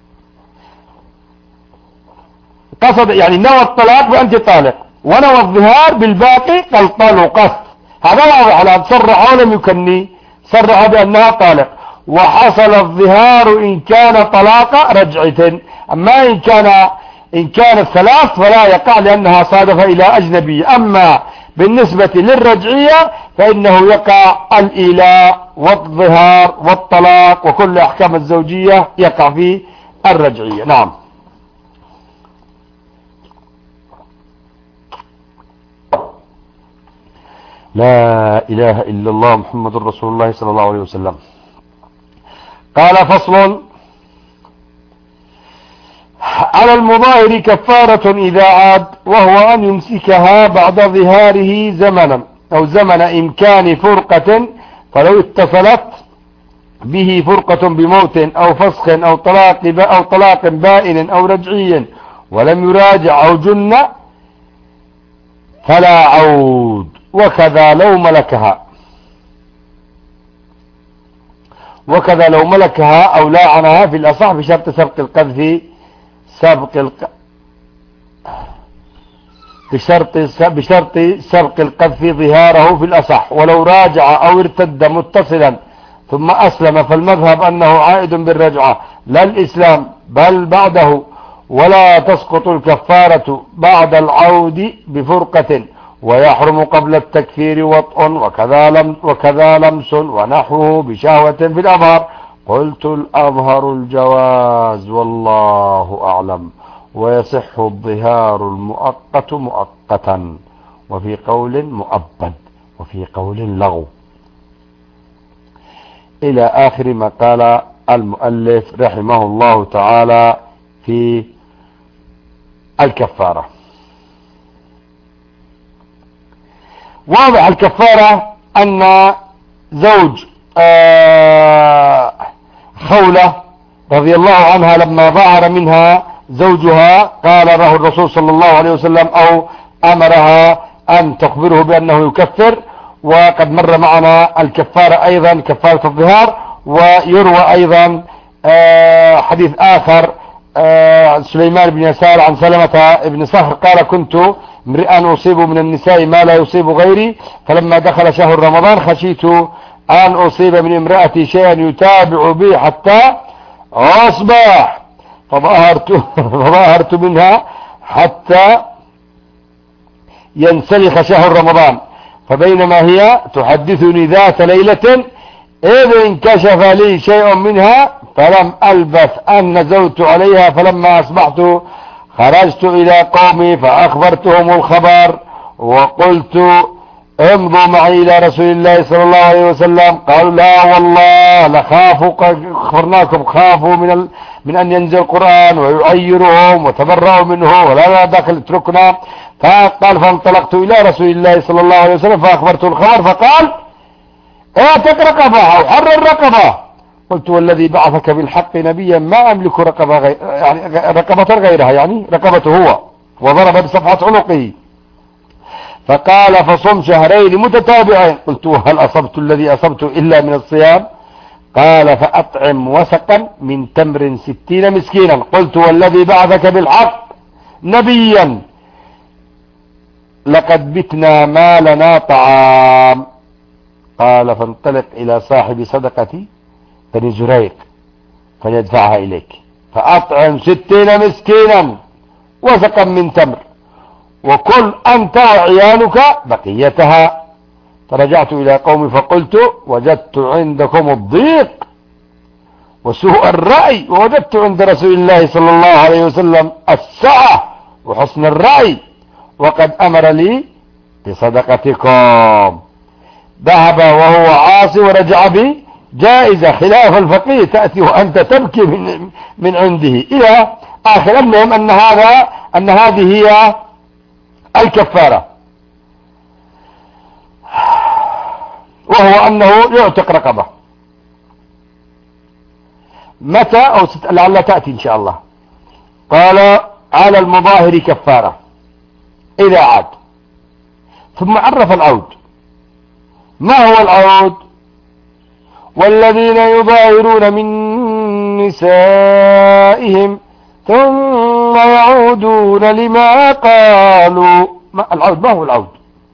قصد يعني نوى الطلاق بأنت طالق ونوى الظهار بالباقي قال طلقت. هذا واضح، لا تصرح ولم يكني، صرح بأنها طالق. وحصل الظهار إن كان طلاق رجعة، أما إن كان الثلاث فلا يقع لأنها صادف إلى أجنبية. أما بالنسبة للرجعية فإنه يقع الإيلاء والظهار والطلاق وكل أحكام الزوجية يقع في الرجعية. نعم. لا إله إلا الله محمد رسول الله صلى الله عليه وسلم. قال فصل: على المظاهر كفارة إذا عاد، وهو أن يمسكها بعد ظهاره زمنا أو زمن إمكان فرقة، فلو اتصلت به فرقة بموت أو فسخ أو طلاق بائن أو رجعي ولم يراجع أو جن فلا عود، وكذا لو ملكها أو لاعنها في الأصح بشرط سبق القذف بشرط سبق القذف ظهاره في الأصح. ولو راجع أو ارتد متصلا ثم أسلم فالمذهب أنه عائد بالرجعة لا الإسلام بل بعده، ولا تسقط الكفارة بعد العود بفرقة، ويحرم قبل التكفير وطء وكذا لمس ونحوه بشهوة في الأظهر. قلت الأظهر الجواز والله أعلم، ويصح الظهار المؤقت مؤقتا، وفي قول مؤبد، وفي قول لغو، إلى آخر ما قال المؤلف رحمه الله تعالى في الكفارة. واضح الكفارة أن زوج خولة رضي الله عنها لما ظهر منها زوجها قال له الرسول صلى الله عليه وسلم أو أمرها أن تخبره بأنه يكفر. وقد مر معنا الكفارة أيضا كفارة الظهار. ويروى أيضا حديث آخر سليمان بن يسار عن سلمة بن صخر قال: كنت امرئا أصيب من النساء ما لا يصيب غيري، فلما دخل شهر رمضان خشيت أن أصيب من امرأتي شيئا يتابع بي حتى أصبح، فظاهرت منها حتى ينسلخ شهر رمضان، فبينما هي تحدثني ذات ليلة إذ انكشف لي شيء منها فلم ألبث أن نزلت عليها، فلما أصبحت خرجت إلى قومي فأخبرتهم الخبر وقلت امضوا معي إلى رسول الله صلى الله عليه وسلم. قالوا لا والله لخافوا، أخبرناكم خافوا من أن ينزل القرآن ويعيرهم وتبرأوا منه ولا لا دخل اتركنا. فقال فانطلقت إلى رسول الله صلى الله عليه وسلم فأخبرته الخبر، فقال اعتق رقبة أو حرر رقبة. قلت والذي بعثك بالحق نبيا ما أملك رقبة يعني رقبة غيرها، يعني رقبته هو، وضرب بصفحة عنقه. فقال فصم شهرين متتابعين. قلت هل أصبت الذي أصبت إلا من الصيام؟ قال فأطعم وسقا من تمر 60 مسكينا. قلت والذي بعثك بالحق نبيا لقد بتنا ما لنا طعام. قال فانطلق إلى صاحب صدقتي بني زريق فليدفعها إليك، فأطعم 60 مسكينا وسقا من تمر، وكل أنت وعيالك بقيتها. فرجعت إلى قومي فقلت وجدت عندكم الضيق وسوء الرأي، ووجدت عند رسول الله صلى الله عليه وسلم السعة وحسن الرأي، وقد أمر لي بصدقتكم. ذهب وهو عاصي ورجع بي جائزة، خلاف الفقيه تأتي وأنت تبكي من عنده إلى آخر. المهم أن هذه هي الكفارة، وهو أنه يعتق رقبة. متى أو لعل تأتي إن شاء الله. قال على المظاهر كفارة إذا عاد. ثم عرف العود. ما هو العود؟ والذين يظاهرون من نسائهم ثم يعودون لما قالوا. العود ما هو العود؟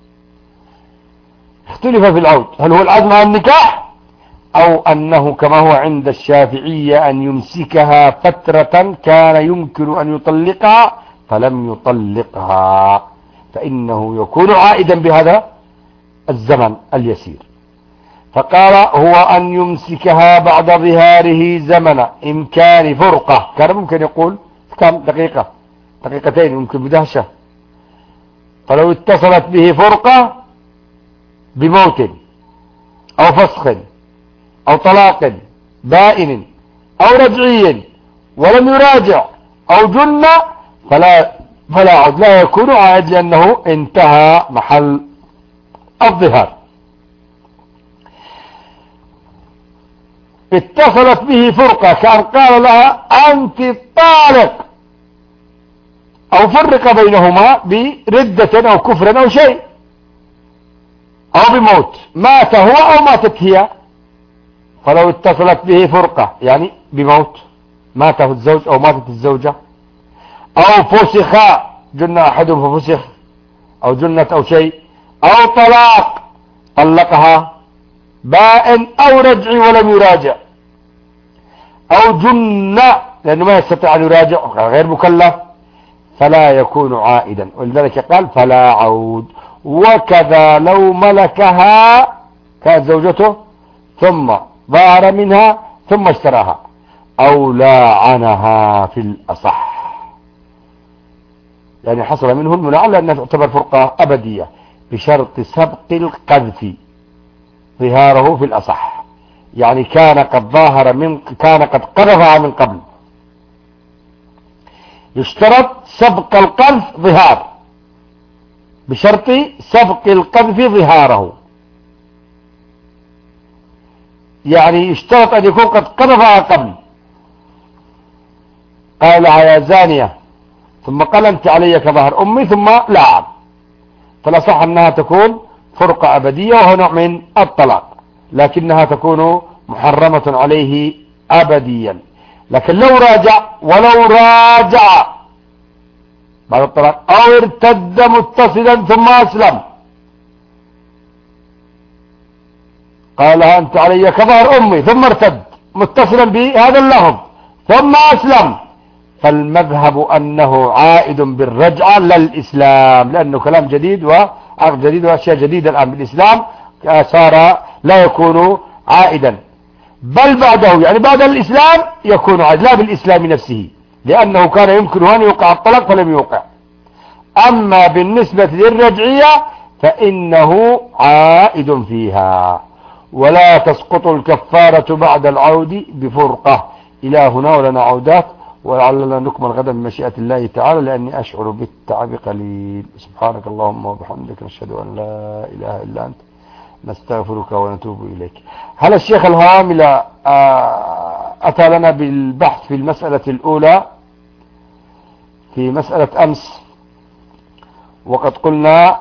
اختلف في العود، هل هو العود مع النكاح أو أنه كما هو عند الشافعية أن يمسكها فترة كان يمكن أن يطلقها فلم يطلقها، فإنه يكون عائدا بهذا الزمن اليسير. فقال هو أن يمسكها بعد ظهاره زمن إمكان فرقة. كان ممكن يقول كم دقيقة دقيقتين ممكن بدهشة. فلو اتصلت به فرقة بموت أو فسخ أو طلاق بائن أو رجعي ولم يراجع أو جن فلا عد، لا يكون عائد لأنه انتهى محل الظهار. اتصلت به فرقة كأن قال لها أنت طالق، أو فرق بينهما بردة أو كفر أو شيء أو بموت، مات هو أو ماتت هي. فلو اتصلت به فرقة يعني بموت، ماته الزوج أو ماتت الزوجة، أو فسخ جن أحدهم ففسخ أو جنت أو شيء، أو طلاق طلقها بائن أو رجع ولم يراجع، أو جن لأنه ما يستطيع أن يراجع غير مكلف، فلا يكون عائدا. ولذلك قال فلا عود. وكذا لو ملكها كانت زوجته ثم ظهر منها ثم اشتراها أو لاعنها في الأصح، يعني حصل منه الملاعنة لأنها تعتبر فرقة أبدية بشرط سبق القذف ظهاره في الأصح، يعني كان قد قذفها من قبل. يشترط سبق القذف ظهار بشرط سبق القذف ظهاره، يعني يشترط أن يكون قد قذفها قبل. قال لها يا زانية ثم قال أنت علي كظهر أمي ثم لاعب، فلا صح أنها تكون فرقة أبدية وهو نوع من الطلاق، لكنها تكون محرمة عليه أبديا. لكن لو راجع بعد الطلاق أو ارتد متصلا ثم أسلم، قال لها أنت علي كظهر أمي ثم ارتد متصلا بهذا اللفظ ثم أسلم، فالمذهب أنه عائد بالرجعة للإسلام، لأنه كلام جديد وعقد جديد وأشياء جديدة الآن بالإسلام صار لا يكون عائدا، بل بعده يعني بعد الإسلام يكون عائد، لا بالإسلام نفسه، لأنه كان يمكن أن يوقع الطلاق فلم يوقع. أما بالنسبة للرجعية فإنه عائد فيها، ولا تسقط الكفارة بعد العود بفرقة. إلى هنا ولنا عودات، ولعلنا نكمل غدا بمشيئة الله تعالى، لأني أشعر بالتعب قليل. سبحانك اللهم وبحمدك، نشهد أن لا إله إلا أنت، نستغفرك ونتوب إليك. هل الشيخ الهواملة أتى لنا بالبحث في المسألة الأولى، في مسألة أمس، وقد قلنا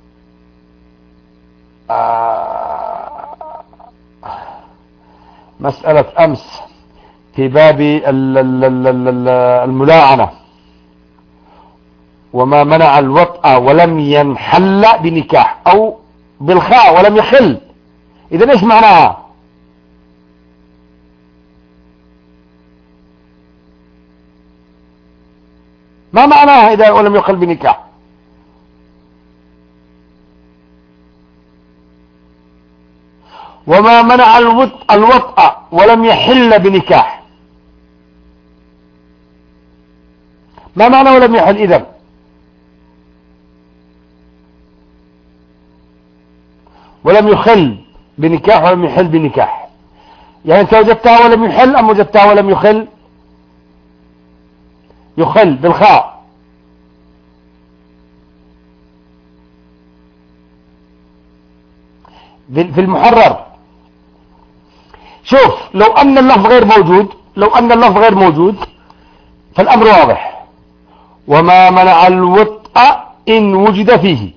مسألة أمس في باب الملاعنة، وما منع الوطأ ولم ينحل بنكاح، أو بالخاء ولم يخل. إذن إيش معناها؟ ما معناها إذا ولم يخل بنكاح؟ وما منع الوطأ ولم يحل بنكاح، ما معنى ولم يحل إذن؟ ولم يخل بنكاح ولم يحل بنكاح، يعني أنت وجدتها ولم يحل أم وجدتها ولم يخل؟ يخل بالخاء. في المحرر شوف، لو أن اللفظ غير موجود فالأمر واضح. وما منع الوطأ إن وجد فيه،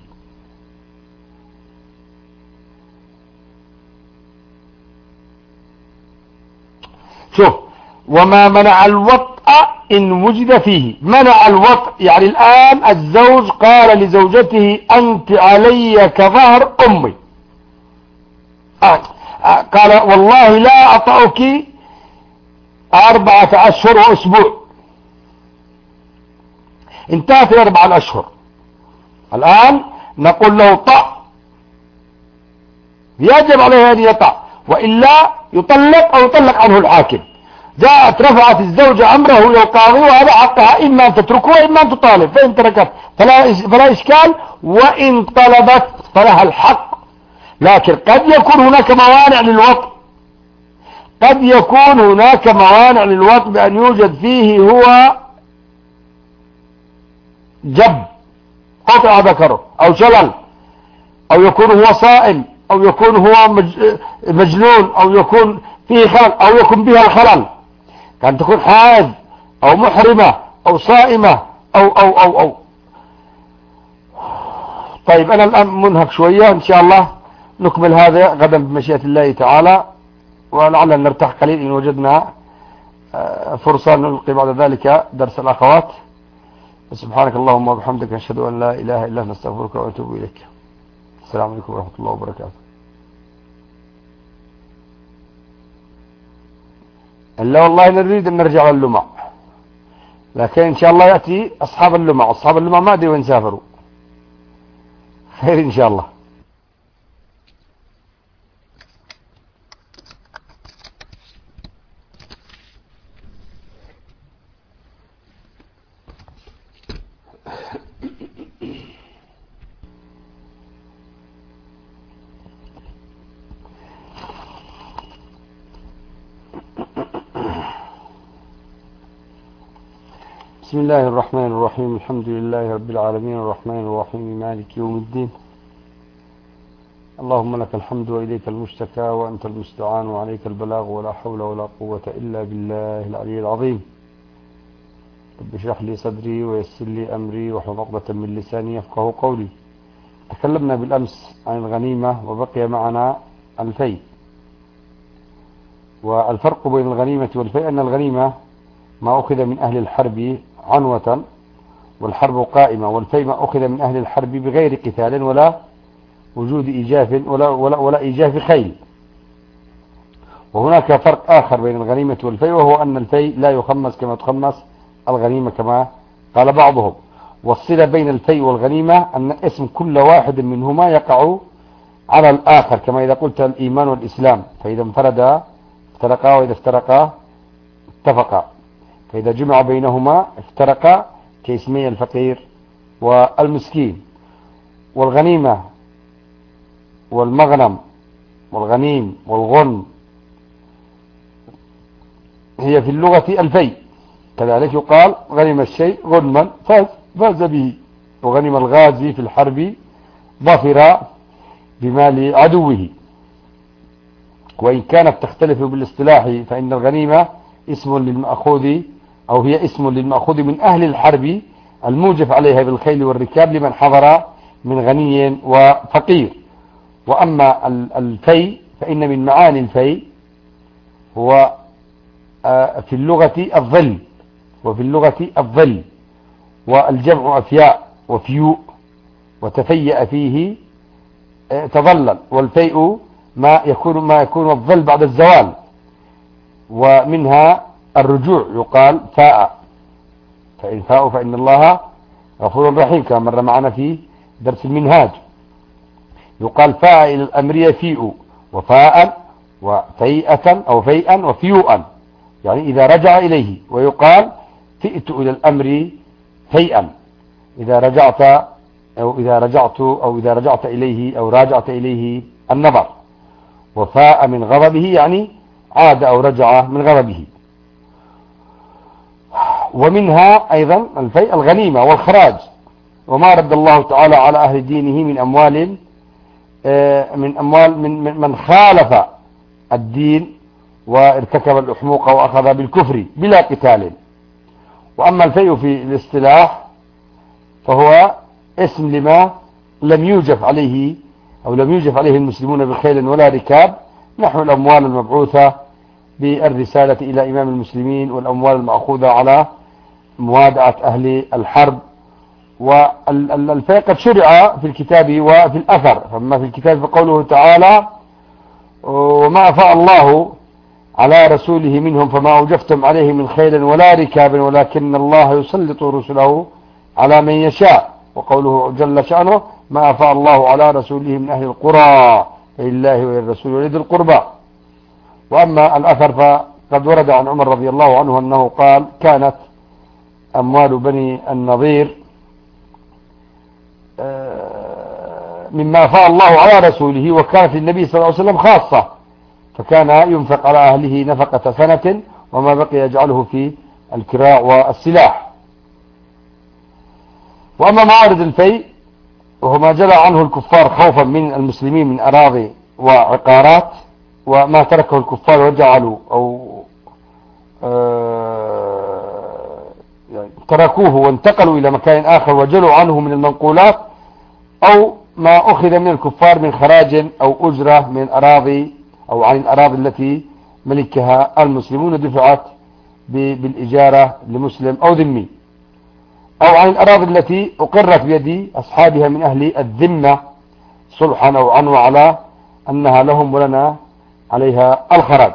شوف، وما منع الوطأ إن وجد فيه. منع الوطأ يعني الآن الزوج قال لزوجته أنت علي كظهر أمي، قال والله لا أطأك 4 أشهر وأسبوع، انتهت 4 أشهر. الآن نقول له طأ، يجب عليه أن يطأ، وإلا يطلق أو يطلق عنه الحاكم. جاءت رفعت الزوجة أمره للقاضي، وهذا حقها، إما أن تتركه وإما أن تطالب، فإن تركت فلا إشكال، وإن طلبت فلها الحق. لكن قد يكون هناك موانع للوطء، قد يكون هناك موانع للوطء بأن يوجد فيه هو جب، قطع ذكره، أو شلل، أو يكون هو صائم، أو يكون هو مجنون، أو يكون فيه خلل، أو يكون بها الخلل، كان تكون حائض أو محرمة أو صائمة أو. طيب أنا الآن منهك شوية، إن شاء الله نكمل هذا غدا بمشيئة الله تعالى، ولعلنا نرتاح قليل إن وجدنا فرصة نلقي بعد ذلك درس الأخوات. سبحانك اللهم وبحمدك، نشهد أن لا إله إلا أنت، نستغفرك ونتوب إليك. السلام عليكم ورحمة الله وبركاته. لا والله نريد أن نرجع للمع، لكن إن شاء الله يأتي أصحاب اللمع ما أدري وين سافروا. خير إن شاء الله. بسم الله الرحمن الرحيم، الحمد لله رب العالمين، الرحمن الرحيم، مالك يوم الدين. اللهم لك الحمد وإليك المشتكى وأنت المستعان وعليك البلاغ، ولا حول ولا قوة إلا بالله العلي العظيم. رب اشرح لي صدري ويسر لي أمري واحلل عقدة من لساني يفقهوا قولي. تكلمنا بالأمس عن الغنيمة، وبقي معنا الفيء. والفرق بين الغنيمة والفيء أن الغنيمة ما أخذ من أهل الحرب عنوة والحرب قائمة، والفيء ما أخذ من أهل الحرب بغير قتال ولا وجود إيجاف ولا إيجاف خيل. وهناك فرق آخر بين الغنيمة والفيء، وهو أن الفيء لا يخمس كما تخمس الغنيمة كما قال بعضهم. والصلة بين الفيء والغنيمة أن اسم كل واحد منهما يقع على الآخر، كما إذا قلت الإيمان والإسلام، فإذا انفردا افترقا، وإذا افترقا اتفقا، فإذا جمع بينهما افترقا، كاسمي الفقير والمسكين. والغنيمة والمغنم والغنيم والغنم هي في اللغة الفيء، كذلك يقال غنم الشيء غنما فاز به، وغنم الغازي في الحرب ظفر بمال عدوه. وإن كانت تختلف بالاصطلاح، فإن الغنيمة اسم للمأخوذ، أو هي اسم للمأخوذ من أهل الحرب الموجف عليها بالخيل والركاب لمن حضر من غني وفقير. وأما الفيء فإن من معاني الفيء هو في اللغة الظل، وفي اللغة الظل، والجمع أفياء وفيوء، وتفيأ فيه تظلل. والفيء ما يكون الظل بعد الزوال، ومنها الرجوع يقال فاء، فإن فاء فإن الله غفور رحيم، كما مر معنا في درس المنهاج. يقال فاء إلى الأمر يفيء، وفاء وفيئة أو فيئا وفيوءا، يعني إذا رجع إليه. ويقال فئت إلى الأمر فيئا، إذا رجعت أو إذا رجعت إليه أو راجعت إليه النظر. وفاء من غضبه يعني عاد أو رجع من غضبه. ومنها أيضا الفيء الغنيمة والخراج، وما رد الله تعالى على أهل دينه من أموال من خالف الدين وارتكب الأحموق وأخذ بالكفر بلا قتال. وأما الفيء في الاصطلاح فهو اسم لما لم يوجف عليه المسلمون بخيل ولا ركاب، نحو الأموال المبعوثة بالرسالة إلى إمام المسلمين، والأموال المأخوذة على موادعة أهل الحرب. والفيء قد شرع في الكتاب وفي الأثر. فما في الكتاب فقوله تعالى: وما أفاء الله على رسوله منهم فما أوجفتم عليه من خيل ولا ركاب ولكن الله يسلط رسله على من يشاء. وقوله جل شأنه: ما أفاء الله على رسوله من أهل القرى فلله وللرسول ولذي القربى. وأما الأثر فقد ورد عن عمر رضي الله عنه أنه قال: كانت أموال بني النضير مما أفاء الله على رسوله، وكانت للنبي صلى الله عليه وسلم خاصة، فكان ينفق على أهله نفقة سنة، وما بقي يجعله في الكراع والسلاح. وأما موارد الفيء وهو ما جلى عنه الكفار خوفا من المسلمين من أراضي وعقارات، وما تركه الكفار وجعلوا أو يعني تركوه وانتقلوا إلى مكان آخر وجلوا عنه من المنقولات، أو ما أخذ من الكفار من خراج أو أجرة من الأراضي أو عن الأراضي التي ملكها المسلمون ودفعت بالإجارة لمسلم أو ذمي، أو عن الأراضي التي أقرت بيد أصحابها من أهل الذمة صلحا أو عنوا على أنها لهم ولنا عليها الخراج.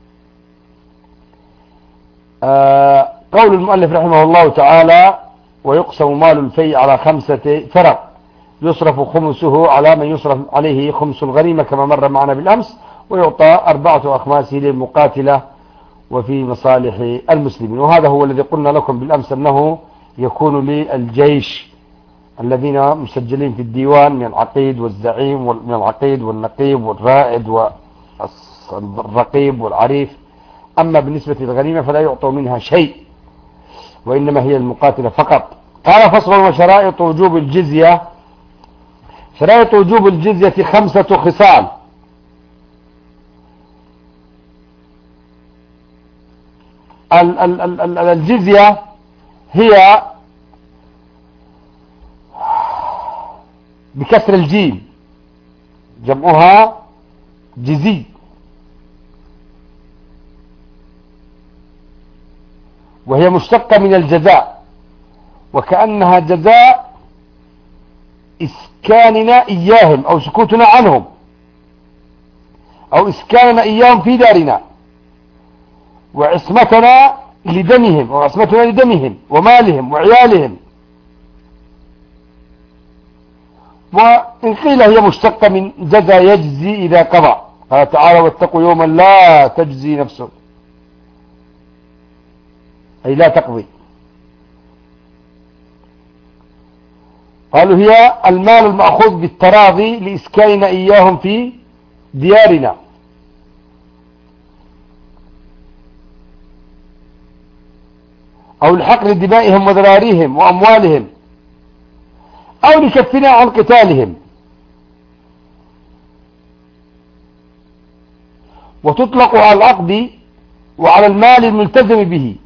قول المؤلف رحمه الله تعالى: ويقسم مال الفيء على 5 فرق، يصرف خمسه على من يصرف عليه خمس الغنيمة كما مر معنا بالأمس، ويعطى 4 أخماسه للمقاتلة وفي مصالح المسلمين. وهذا هو الذي قلنا لكم بالأمس أنه يكون للجيش الذين مسجلين في الديوان من العقيد والزعيم من العقيد والنقيب والرائد والرقيب والعريف. أما بالنسبة للغنيمة فلا يعطوا منها شيء، وإنما هي المقاتلة فقط. قال: فصل: وشرائط وجوب الجزية. شرائط وجوب الجزية 5 خصال. الجزية هي بكسر الجيم، جمعها جزي، وهي مشتقة من الجزاء، وكأنها جزاء إسكاننا إياهم أو سكوتنا عنهم، أو إسكاننا إياهم في دارنا، وعصمتنا لدمهم وعصمتنا لدمهم ومالهم وعيالهم. وإن قيل هي مشتقة من جزى يجزي إذا قضى، قال تعالى واتقوا يوما لا تجزي نفس، أي لا تقضي. قالوا هي المال المأخوذ بالتراضي لإسكاننا إياهم في ديارنا، أو لحقن دمائهم وذراريهم وأموالهم، أو لكفنا عن قتالهم. وتطلق على العقد وعلى المال الملتزم به،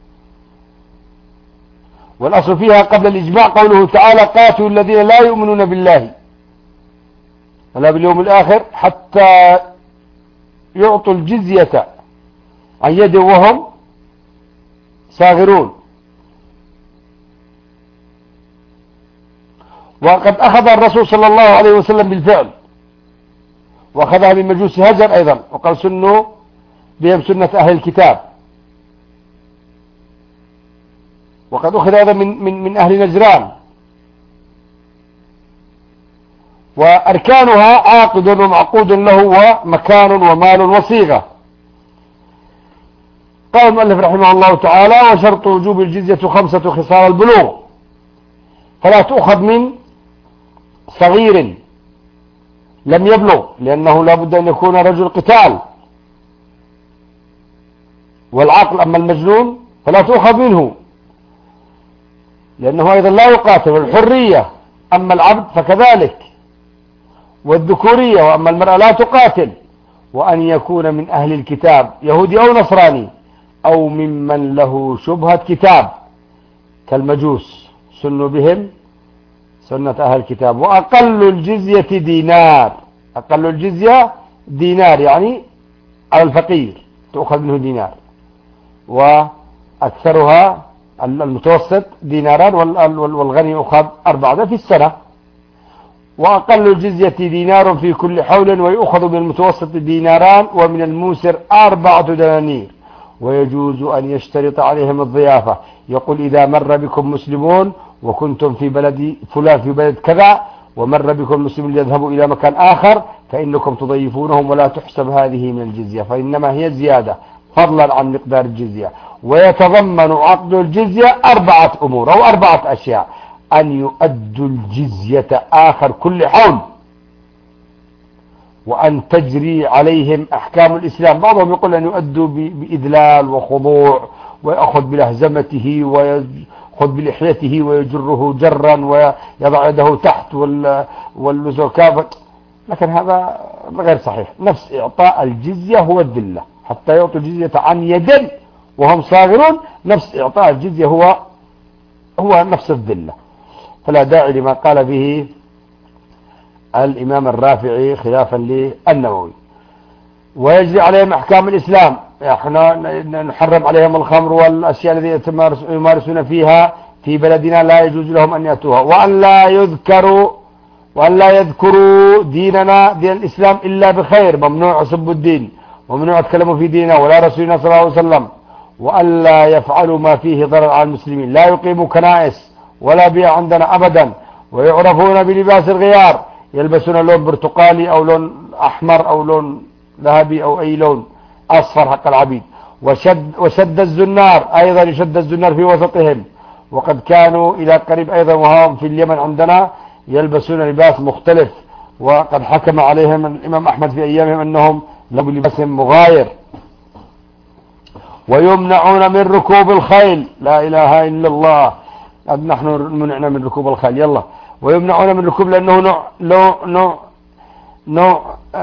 والأصل فيها قبل الإجماع قوله تعالى قاتلوا الذين لا يؤمنون بالله ولا باليوم الآخر حتى يعطوا الجزية عن يد وهم صاغرون. وقد أخذ الرسول صلى الله عليه وسلم بالفعل، وأخذها من مجوس هجر أيضا، وقال سنوا بهم سنة أهل الكتاب. وقد أخذ هذا من أهل نجران. وأركانها عاقد ومعقود له ومكان ومال وصيغة. قال المؤلف رحمه الله تعالى وشرط وجوب الجزية 5 خصال البلوغ، فلا تؤخذ من صغير لم يبلغ، لأنه لا بد أن يكون رجل قتال، والعقل. أما المجنون فلا تؤخذ منه لأنه أيضا لا يقاتل. والحرية، أما العبد فكذلك، والذكورية، وأما المرأة لا تقاتل. وأن يكون من أهل الكتاب يهودي أو نصراني، أو ممن له شبهة كتاب كالمجوس، سنوا بهم سنة أهل الكتاب. وأقل الجزية دينار، أقل الجزية دينار يعني على الفقير تأخذ منه دينار، وأكثرها المتوسط ديناران، والغني يأخذ 4 في السنة. وأقل الجزية دينار في كل حول، ويؤخذ من المتوسط ديناران، ومن الموسر 4 دنانير. ويجوز أن يشترط عليهم الضيافة، يقول إذا مر بكم مسلمون وكنتم في بلد فلان في بلد كذا، ومر بكم مسلمون ليذهبوا إلى مكان آخر، فإنكم تضيفونهم ولا تحسب هذه من الجزية، فإنما هي زيادة فضلا عن مقدار الجزية. ويتضمن عقد الجزية 4 أمور أو 4 أشياء: أن يؤدوا الجزية آخر كل حول، وأن تجري عليهم أحكام الإسلام. بعضهم يقول أن يؤدوا بإذلال وخضوع، ويأخذ بلهزمته ويأخذ بلحيته ويجره جرا ويضع يده تحت والزكاة، لكن هذا غير صحيح. نفس إعطاء الجزية هو الذلة، حتى يعطوا الجزية عن يد وهم صاغرون، نفس إعطاء الجزية هو نفس الذلة. فلا داعي لما قال به الإمام الرافعي خلافا للنووي. ويجري عليهم أحكام الإسلام، احنا نحرم عليهم الخمر والأشياء التي يمارسون فيها في بلدنا لا يجوز لهم أن يأتوها. وأن لا يذكروا ديننا دين الإسلام إلا بخير، ممنوع سب الدين، وممنوع يتكلموا في ديننا ولا رسولنا صلى الله عليه وسلم. وأن لا يفعلوا ما فيه ضرر على المسلمين، لا يقيموا كنائس ولا بيع عندنا أبدا. ويعرفون بلباس الغيار، يلبسون لون برتقالي أو لون أحمر أو لون ذهبي أو أي لون أصفر حق العبيد. وشد الزنار، أيضا يشد الزنار في وسطهم. وقد كانوا إلى قريب أيضا وهم في اليمن عندنا يلبسون لباس مختلف، وقد حكم عليهم الإمام أحمد في أيامهم أنهم لهم لباس مغاير. ويمنعون من ركوب الخيل، لا إله إلا الله، نحن منعنا من ركوب الخيل يلا. ويمنعون من ركوب لأنه نوع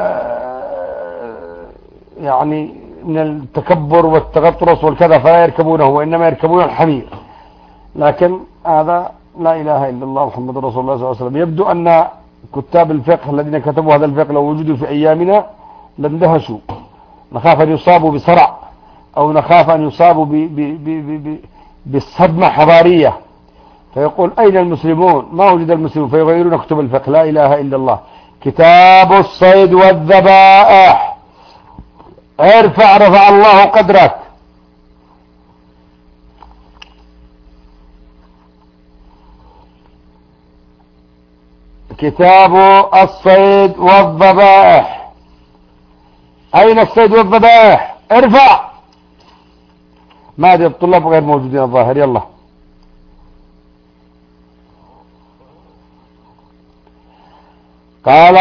يعني من التكبر والتغطرس والكذا، فلا يركبونه، وإنما يركبون الحمير. لكن هذا لا إله إلا الله محمد رسول الله صلى الله عليه وسلم. يبدو أن كتاب الفقه الذين كتبوا هذا الفقه لو وجدوا في أيامنا لاندهشوا. نخاف أن يصابوا بصرع، أو نخاف أن يصابوا بالصدمة حضارية، فيقول أين المسلمون؟ ما وجد المسلمون، فيغيرون كتب الفقه. لا إله إلا الله. كتاب الصيد والذبائح، ارفع رفع الله قدرك. كتاب الصيد والذبائح. أين الصيد والذبائح؟ ارفع. ما أدري الطلاب غير موجودين الظاهر. يلا. قال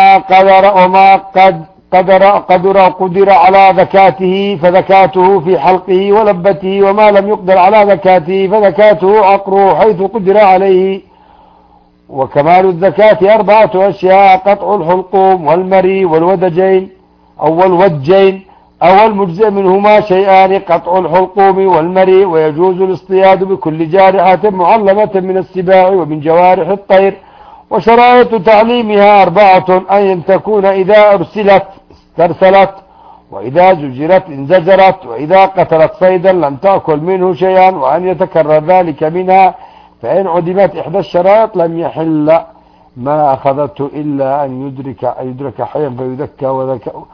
قدر على زكاته فزكاته في حلقه ولبته، وما لم يقدر على زكاته فزكاته عقره حيث قدر عليه. وكمال الزكاة 4 أشياء: قطع الحلقوم والمري والودجين أو الوجين أو المجزئ منهما شيئان: قطع الحلقوم والمري. ويجوز الاصطياد بكل جارحة معلمة من السباع ومن جوارح الطير. وشرائط تعليمها 4: أن تكون إذا أرسلت استرسلت، وإذا زجرت انزجرت، وإذا قتلت صيدا لم تأكل منه شيئا، وأن يتكرر ذلك منها. فإن عدمت إحدى الشرائط لم يحل ما أخذته إلا أن يدرك حيا فيذكى،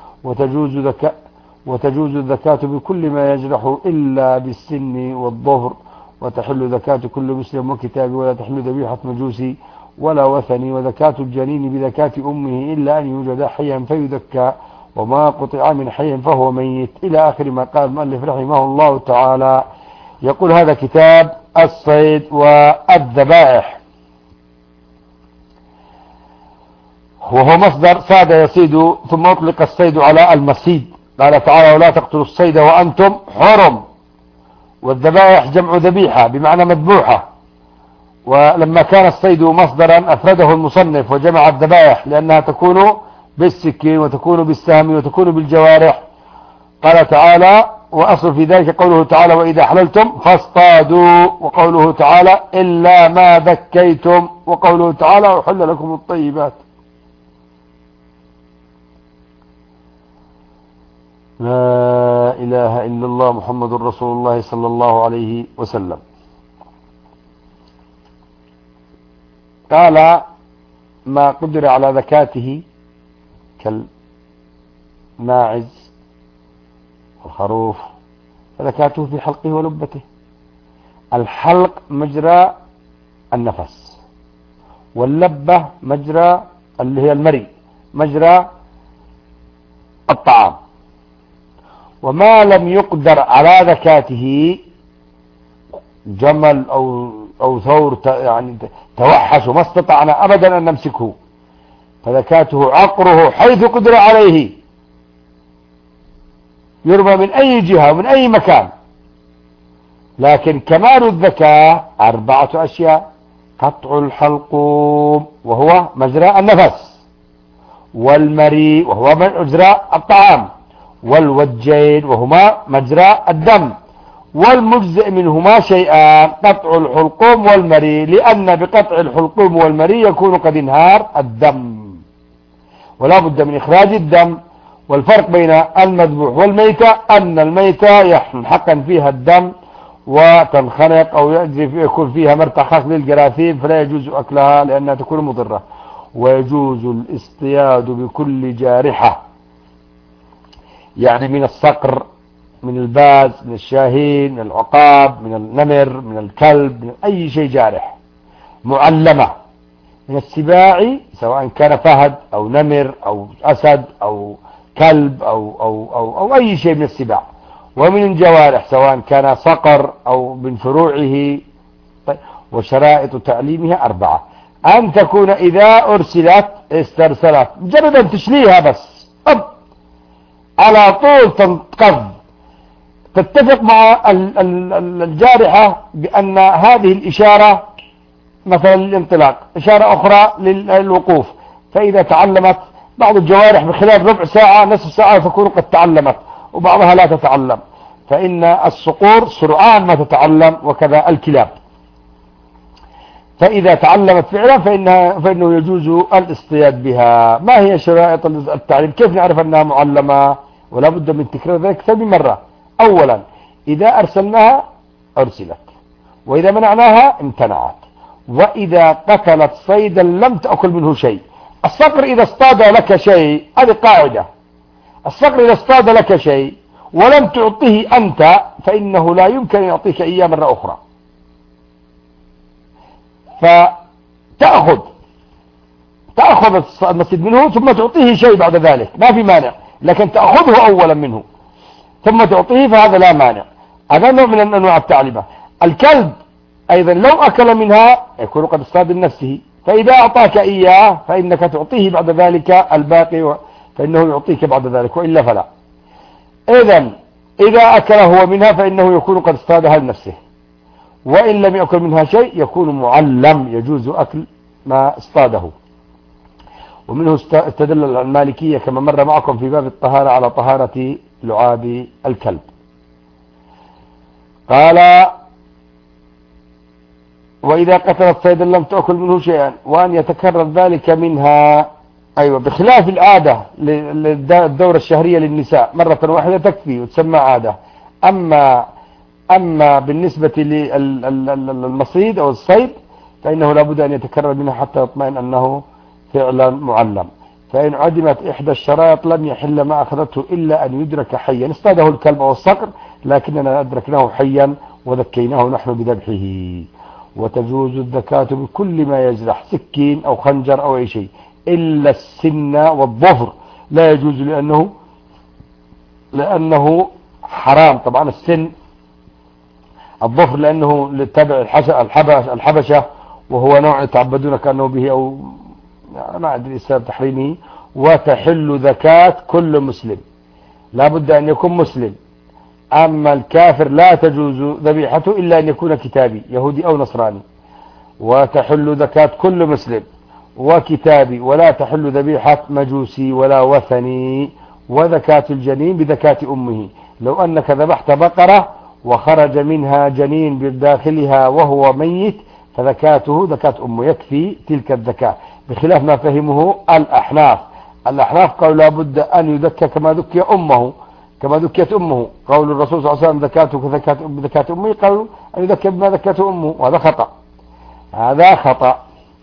وتجوز الزكاة بكل ما يجرح إلا بالسن والظهر. وتحل زكاة كل مسلم وكتاب، ولا تحل ذبيحة مجوسي ولا وثني. وزكاة الجنين بزكاة أمه إلا أن يوجد حيا فيذكى، وما قطع من حي فهو ميت، إلى آخر ما قال المؤلف رحمه الله تعالى. يقول هذا كتاب الصيد والذبائح، وهو مصدر صاد يصيد، ثم أطلق الصيد على المصيد. قال تعالى: ولا تقتلوا الصيد وأنتم حرم. والذبائح جمع ذبيحة بمعنى مذبوحة. ولما كان الصيد مصدرا أفرده المصنف وجمع الذبائح، لأنها تكون بالسكين وتكون بالسهم وتكون بالجوارح. قال تعالى: وأصل في ذلك قوله تعالى: وإذا حللتم فاصطادوا، وقوله تعالى: إلا ما ذكيتم، وقوله تعالى: أحل لكم الطيبات. لا إله إلا الله محمد رسول الله صلى الله عليه وسلم. قال: ما قدر على زكاته كالماعز والخروف فزكاته في حلقه ولبته. الحلق مجرى النفس، واللبة مجرى اللي هي المري، مجرى الطعام. وما لم يقدر على زكاته جمل أو ثور يعني توحش وما استطعنا أبدا أن نمسكه، فزكاته عقره حيث قدر عليه، يرمى من أي جهة ومن أي مكان. لكن كمال الزكاة 4 أشياء: قطع الحلقوم وهو مجرى النفس، والمري وهو مجرى الطعام، والوجين وهما مجرى الدم، والمجزئ منهما شيئان: قطع الحلقوم والمري، لأن بقطع الحلقوم والمري يكون قد انهار الدم، ولا بد من إخراج الدم. والفرق بين المذبوح والميتة أن الميتة ينحقن فيها الدم وتنخنق أو يكون فيها مرتخص للجراثيم، فلا يجوز أكلها لأنها تكون مضرة. ويجوز الاصطياد بكل جارحة، يعني من الصقر، من الباز، من الشاهين، من العقاب، من النمر، من الكلب، من أي شيء جارح معلمة، من السباع سواء كان فهد أو نمر أو أسد أو كلب أو أي شيء من السباع، ومن الجوارح سواء كان صقر أو من فروعه. طيب. وشرائط تعليمها 4: أن تكون إذا أرسلت استرسلت، مجرد أن تشليها بس على طول تنقض، تتفق مع الجارحة بأن هذه الإشارة مثلا للانطلاق، إشارة أخرى للوقوف. فإذا تعلمت بعض الجوارح بخلال ربع ساعة نصف ساعة تكون قد تعلمت، وبعضها لا تتعلم، فإن الصقور سرعان ما تتعلم، وكذا الكلاب. فإذا تعلمت فعلا فإنه يجوز الاصطياد بها. ما هي شرائط التعليم؟ كيف نعرف أنها معلمة؟ ولا بد من تكرار ذلك 7 مرة. أولا: إذا أرسلناها أرسلت، وإذا منعناها امتنعت، وإذا قتلت صيدا لم تأكل منه شيء. الصقر إذا اصطاد لك شيء، هذه قاعدة، الصقر إذا اصطاد لك شيء ولم تعطيه أنت فإنه لا يمكن أن يعطيك إياه مرة أخرى، فتأخذ تأخذ المصيد منه ثم تعطيه شيء بعد ذلك ما في مانع، لكن تأخذه أولا منه ثم تعطيه فهذا لا مانع. هذا نوع من أنواع التعلمة. الكلب أيضا لو أكل منها يكون قد اصطاد لنفسه، فإذا أعطاك إياه فإنك تعطيه بعد ذلك الباقي فإنه يعطيك بعد ذلك، وإلا فلا. إذا أكل هو منها فإنه يكون قد اصطادها لنفسه، وإن لم يأكل منها شيء يكون معلم يجوز أكل ما اصطاده. ومنه استدل المالكية كما مر معكم في باب الطهارة على طهارة لعاب الكلب. قال وإذا قتلت صيدا لم تأكل منه شيئا، وأن يتكرر ذلك منها أيوة بخلاف العادة للدورة الشهرية للنساء مرة واحدة تكفي وتسمى عادة. أما بالنسبة للمصيد أو الصيد فإنه لابد أن يتكرر منها حتى يطمئن أنه فعلا معلم. فإن عدمت إحدى الشرائط لم يحل ما أخذته إلا أن يدرك حيا. اصطاده الكلب أو الصقر لكننا أدركناه حيا وذكيناه نحن بذبحه. وتجوز الذكاة بكل ما يجرح، سكين أو خنجر أو أي شيء، إلا السن والظفر لا يجوز لأنه حرام. طبعا السن الظفر لأنه للتبع الحبشة، وهو نوع يتعبدون كأنه به أو ما أدري سبب تحريمه. وتحل ذكاة كل مسلم، لا بد أن يكون مسلم. أما الكافر لا تجوز ذبيحته إلا أن يكون كتابي يهودي أو نصراني. وتحل ذكاة كل مسلم وكتابي، ولا تحل ذبيحة مجوسي ولا وثني. وذكاة الجنين بذكاة أمه، لو أنك ذبحت بقرة وخرج منها جنين بداخلها وهو ميت فذكاته ذكاة أمه، يكفي تلك الذكاة، بخلاف ما فهمه الأحناف. الأحناف قالوا لا بد أن يذكى كما ذكي أمه، كما ذكيت أمه. قول الرسول صلى الله عليه وسلم ذكاته كذكاة أمه، قالوا أن يذكى بما ذكته أمه، وهذا خطأ، هذا خطأ.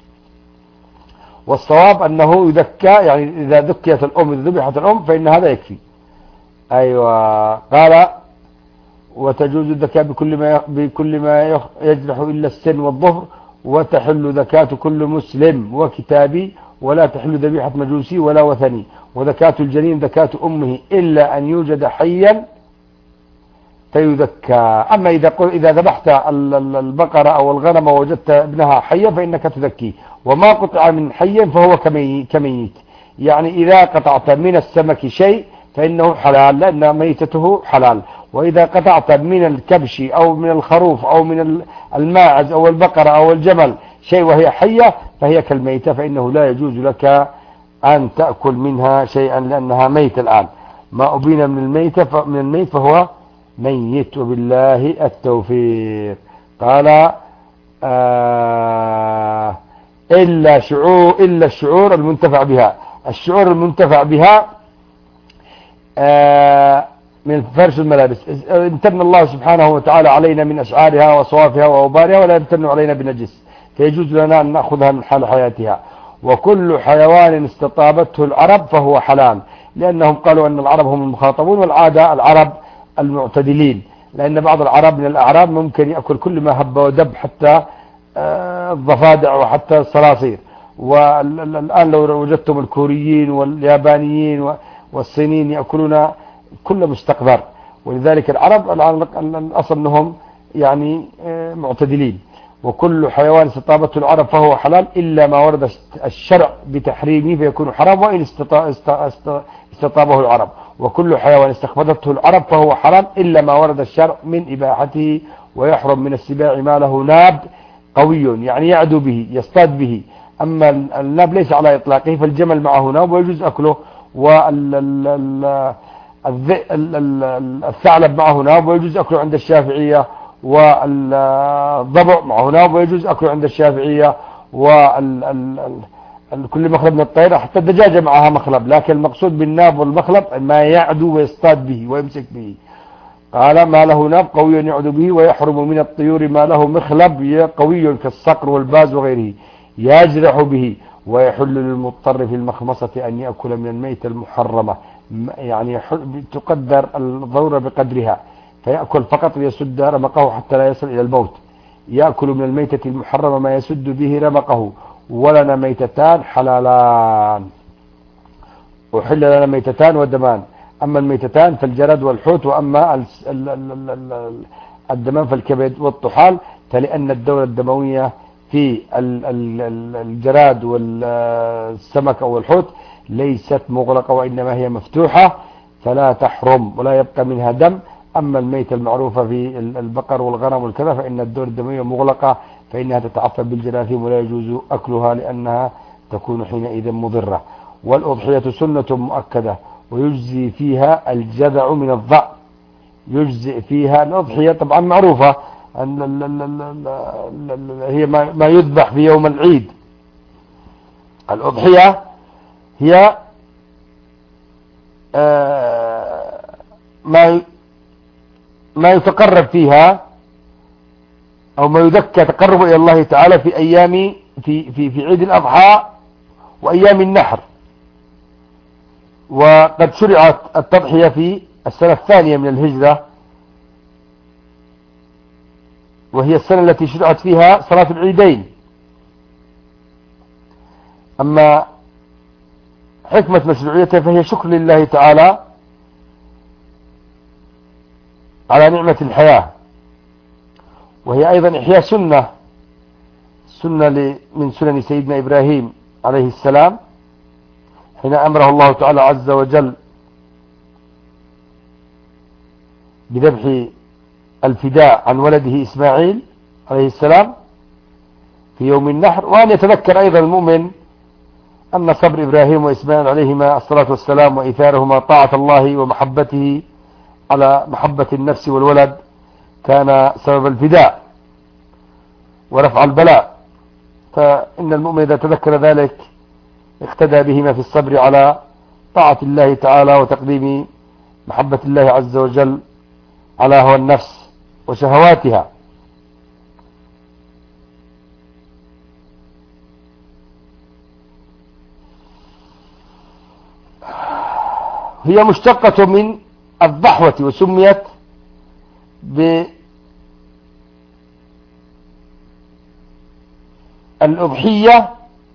والصواب أنه يذكى، يعني إذا ذكيت الأم، إذا ذبحت الأم فإن هذا يكفي. أيوة. قال وتجوز الذكاة بكل ما يجرح إلا السن والظفر. وتحل ذكاة كل مسلم وكتابي، ولا تحل ذبيحة مجوسي ولا وثني. وذكاة الجنين ذكاة أمه إلا أن يوجد حيا فيذكى. أما إذا ذبحت البقرة أو الغنم ووجدت ابنها حيا فإنك تذكيه. وما قطع من حيا فهو كميت، يعني إذا قطعت من السمك شيء فإنه حلال لأن ميتته حلال. وإذا قطعت من الكبش أو من الخروف أو من الماعز أو البقرة أو الجمل شيء وهي حية فهي كالميتة، فإنه لا يجوز لك أن تأكل منها شيئا لأنها ميت الآن. ما أبين من الميت فهو ميت، وبالله التوفيق. قال إلا الشعور المنتفع بها. الشعور المنتفع بها من فرش الملابس. امتن الله سبحانه وتعالى علينا من أشعارها وصوافها وأوبارها، ولا يمتن علينا بنجس، فيجوز لنا أن نأخذها من حال حياتها. وكل حيوان استطابته العرب فهو حلال، لأنهم قالوا أن العرب هم المخاطبون، والعادة العرب المعتدلين، لأن بعض العرب من الأعراب ممكن يأكل كل ما هب ودب حتى الضفادع وحتى الصراصير. والآن لو وجدتم الكوريين واليابانيين والصينيين يأكلون كل مستقذر. ولذلك العرب الأصل أنهم يعني معتدلين. وكل حيوان استطابته العرب فهو حلال إلا ما ورد الشرع بتحريمه فيكون حرام، وإن استطابه العرب. وكل حيوان استخبثته العرب فهو حرام إلا ما ورد الشرع من إباحته. ويحرم من السباع ما له ناب قوي، يعني يعدو به يصطاد به. أما الناب ليس على إطلاقه، فالجمل معه ناب ويجوز أكله، والثعلب معه ناب ويجوز أكله عند الشافعية، والضبع معه ناب ويجوز أكله عند الشافعية، كل مخلب من الطير، حتى الدجاجة معها مخلب. لكن المقصود بالناب والمخلب ما يعدو ويصطاد به ويمسك به. قال ما له ناب قوي يعدو به. ويحرم من الطيور ما له مخلب قوي كالصقر والباز وغيره يجرح به. ويحل للمضطر في المخمصة أن يأكل من الميت المحرمة، يعني تقدر الضرورة بقدرها، فيأكل فقط ليسد رمقه حتى لا يصل إلى الموت. يأكل من الميتة المحرمة ما يسد به رمقه، ولنا ميتتان حلالان، أحل لنا ميتتان ودمان، أما الميتتان فالجراد والحوت، وأما الدمان فالكبد والطحال، فلأن الدورة الدموية في الجراد والسمك أو الحوت ليست مغلقة وإنما هي مفتوحة فلا تحرم ولا يبقى منها دم. أما الميتة المعروفة في البقر والغنم والكذا فإن الدورة الدموية مغلقة، فإنها تتعفن بالجراثيم ولا يجوز أكلها لأنها تكون حينئذ مضرة. والأضحية سنة مؤكدة ويجزي فيها الجذع من الضأن، يجزئ فيها الأضحية طبعا معروفة هي ما يذبح في يوم العيد. الأضحية هي ما يتقرب فيها أو ما يذكى تقرب إلى الله تعالى في أيام في عيد الأضحى وأيام النحر. وقد شرعت التضحية في السنة الثانية من الهجرة، وهي السنة التي شرعت فيها صلاة العيدين. أما حكمة مشروعيتها فهي شكر لله تعالى على نعمة الحياة، وهي أيضا إحياء سنة من سنن سيدنا إبراهيم عليه السلام حين أمره الله تعالى عز وجل بذبح الفداء عن ولده إسماعيل عليه السلام في يوم النحر. وأن يتذكر أيضا المؤمن أن صبر إبراهيم وإسماعيل عليهما الصلاة والسلام وإيثارهما طاعة الله ومحبته على محبة النفس والولد كان سبب الفداء ورفع البلاء. فإن المؤمن إذا تذكر ذلك اقتدى بهما في الصبر على طاعة الله تعالى وتقديم محبة الله عز وجل على هوى النفس وشهواتها. هي مشتقة من الضحوة وسميت بالأضحية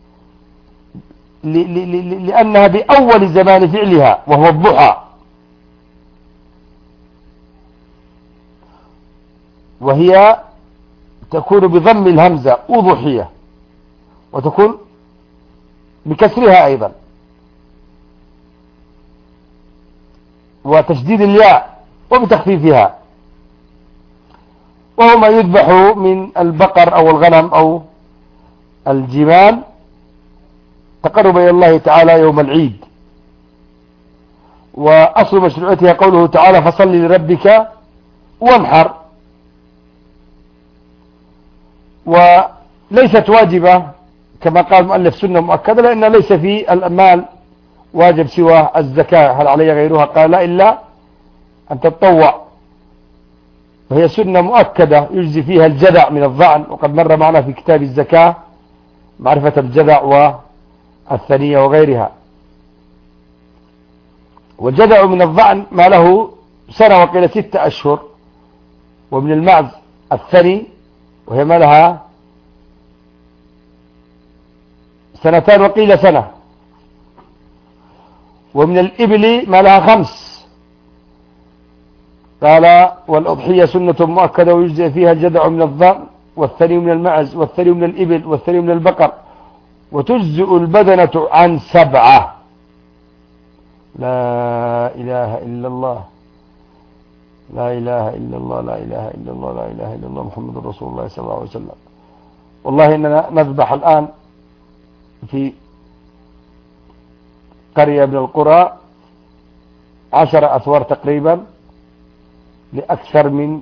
لأنها بأول زمان فعلها وهو الضحى، وهي تكون بضم الهمزة أضحية، وتكون بكسرها أيضا وتشديد الياء وبتخفيفها، وهو ما يذبح من البقر أو الغنم أو الجمال تقرب إلى الله تعالى يوم العيد. وأصل مشروعيتها قوله تعالى فصل لربك وانحر، وليست واجبة كما قال المؤلف سنة مؤكدة، لأن ليس في المال واجب سوى الزكاة، هل علي غيرها؟ قال لا إلا أن تتطوع، فهي سنة مؤكدة يجزي فيها الجذع من الضأن، وقد مر معنا في كتاب الزكاة معرفة الجذع والثنية وغيرها. والجذع من الضأن ما له سنة وقيل 6 أشهر، ومن المعز الثني وهي ما لها 2 وقيل سنة، ومن الإبل ما لها 5. قال والأضحية سنة مؤكدة ويجزئ فيها الجذع من الضأن والثني من المعز والثني من الإبل والثني من البقر، وتجزئ البدنة عن 7. لا إله إلا الله، لا إله إلا الله، لا إله إلا الله، لا إله إلا الله، محمد رسول الله صلى الله عليه وسلم. والله إننا نذبح الآن في قرية من القرى 10 أثوار تقريبا لأكثر من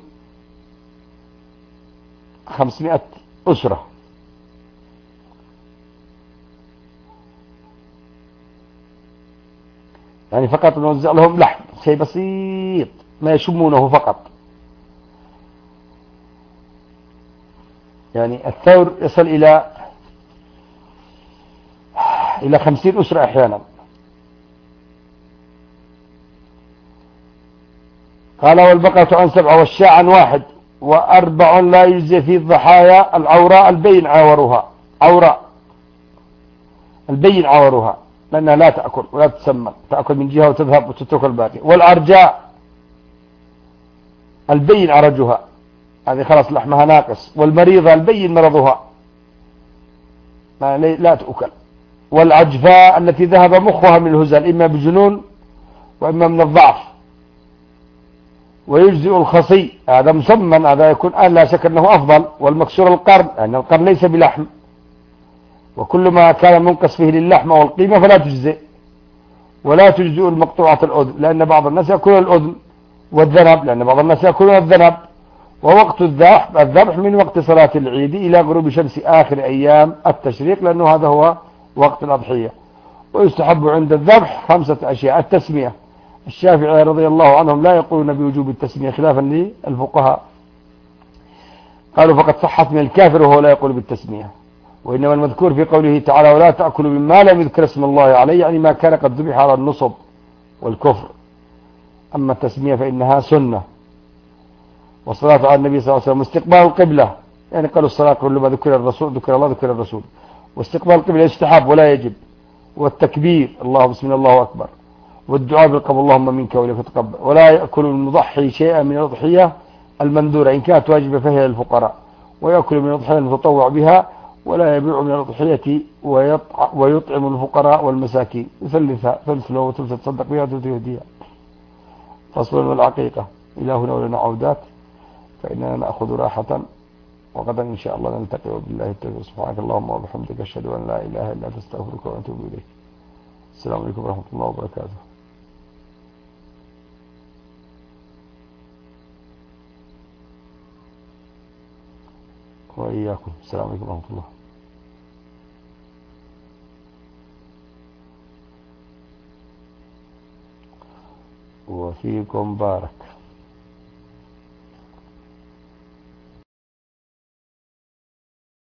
500 أسرة، يعني فقط نوزع لهم لحم، شيء بسيط ما يشمونه فقط. يعني الثور يصل إلى 50 أسرة أحيانا. قال والبقرة عن 7 والشاة عن 1 و4 لا يجزي في الضحايا العوراء البين عاورها عوراء، البين عورها لأنها لا تأكل ولا تسمن، تأكل من جهة وتذهب وتترك الباقي. والعرجاء البين عرجها، هذه خلاص لحمها ناقص. والمريضة البين مرضها لا تأكل. والعجفاء التي ذهب مخها من الهزال إما بجنون وإما من الضعف. ويجزئ الخصي، هذا مسمن، هذا يكون لا شك أنه أفضل. والمكسور القرن، لأن القرن ليس بلحم، وكل ما كان منقص فيه للحم والقيمة فلا تجزئ. ولا تجزئ المقطوعة الأذن، لأن بعض الناس يأكلون الأذن. والذنب، لأن بعض الناس يأكلون الذنب. ووقت الذبح من وقت صلاة العيد إلى غروب شمس آخر أيام التشريق، لأنه هذا هو وقت الأضحية. ويستحب عند الذبح 5 أشياء. التسمية، الشافعي رضي الله عنهم لا يقولون بوجوب التسمية خلافا للفقهاء، قالوا فقد صحت من الكافر وهو لا يقول بالتسمية. وإنما المذكور في قوله تعالى ولا تأكلوا مما لم يذكر اسم الله عليه، يعني ما كان قد ذبح على النصب والكفر. أما التسمية فإنها سنة. والصلاة على النبي صلى الله عليه وسلم، واستقبال القبلة، يعني قالوا الصلاة كل ما ذكر الرسول ذكر الله ذكر الرسول. واستقبال القبلة يستحب ولا يجب. والتكبير الله بسم الله أكبر. والدعاء بالقبول اللهم منك ولك تقبل. ولا يأكل المضحي شيئا من الأضحية المندورة إن كانت واجبة فهي للفقراء. ويأكل من الأضحية المتطوع بها. ولا يبيع من الأضحية ويطعم الفقراء والمساكين، يثلثها، ثلث له وثلث تصدق بها وثلث يهديها. فصل والعقيقة. إلى هنا ولنا عودات، فإننا نأخذ راحة، وغدا إن شاء الله نلتقي. وبالله التوفيق. سبحانك اللهم وبحمدك، أشهد أن لا إله إلا أنت، أستغفرك وأتوب إليك. السلام عليكم ورحمة الله وبركاته. وإياكم. السلام عليكم ورحمة الله. وفيكم بارك.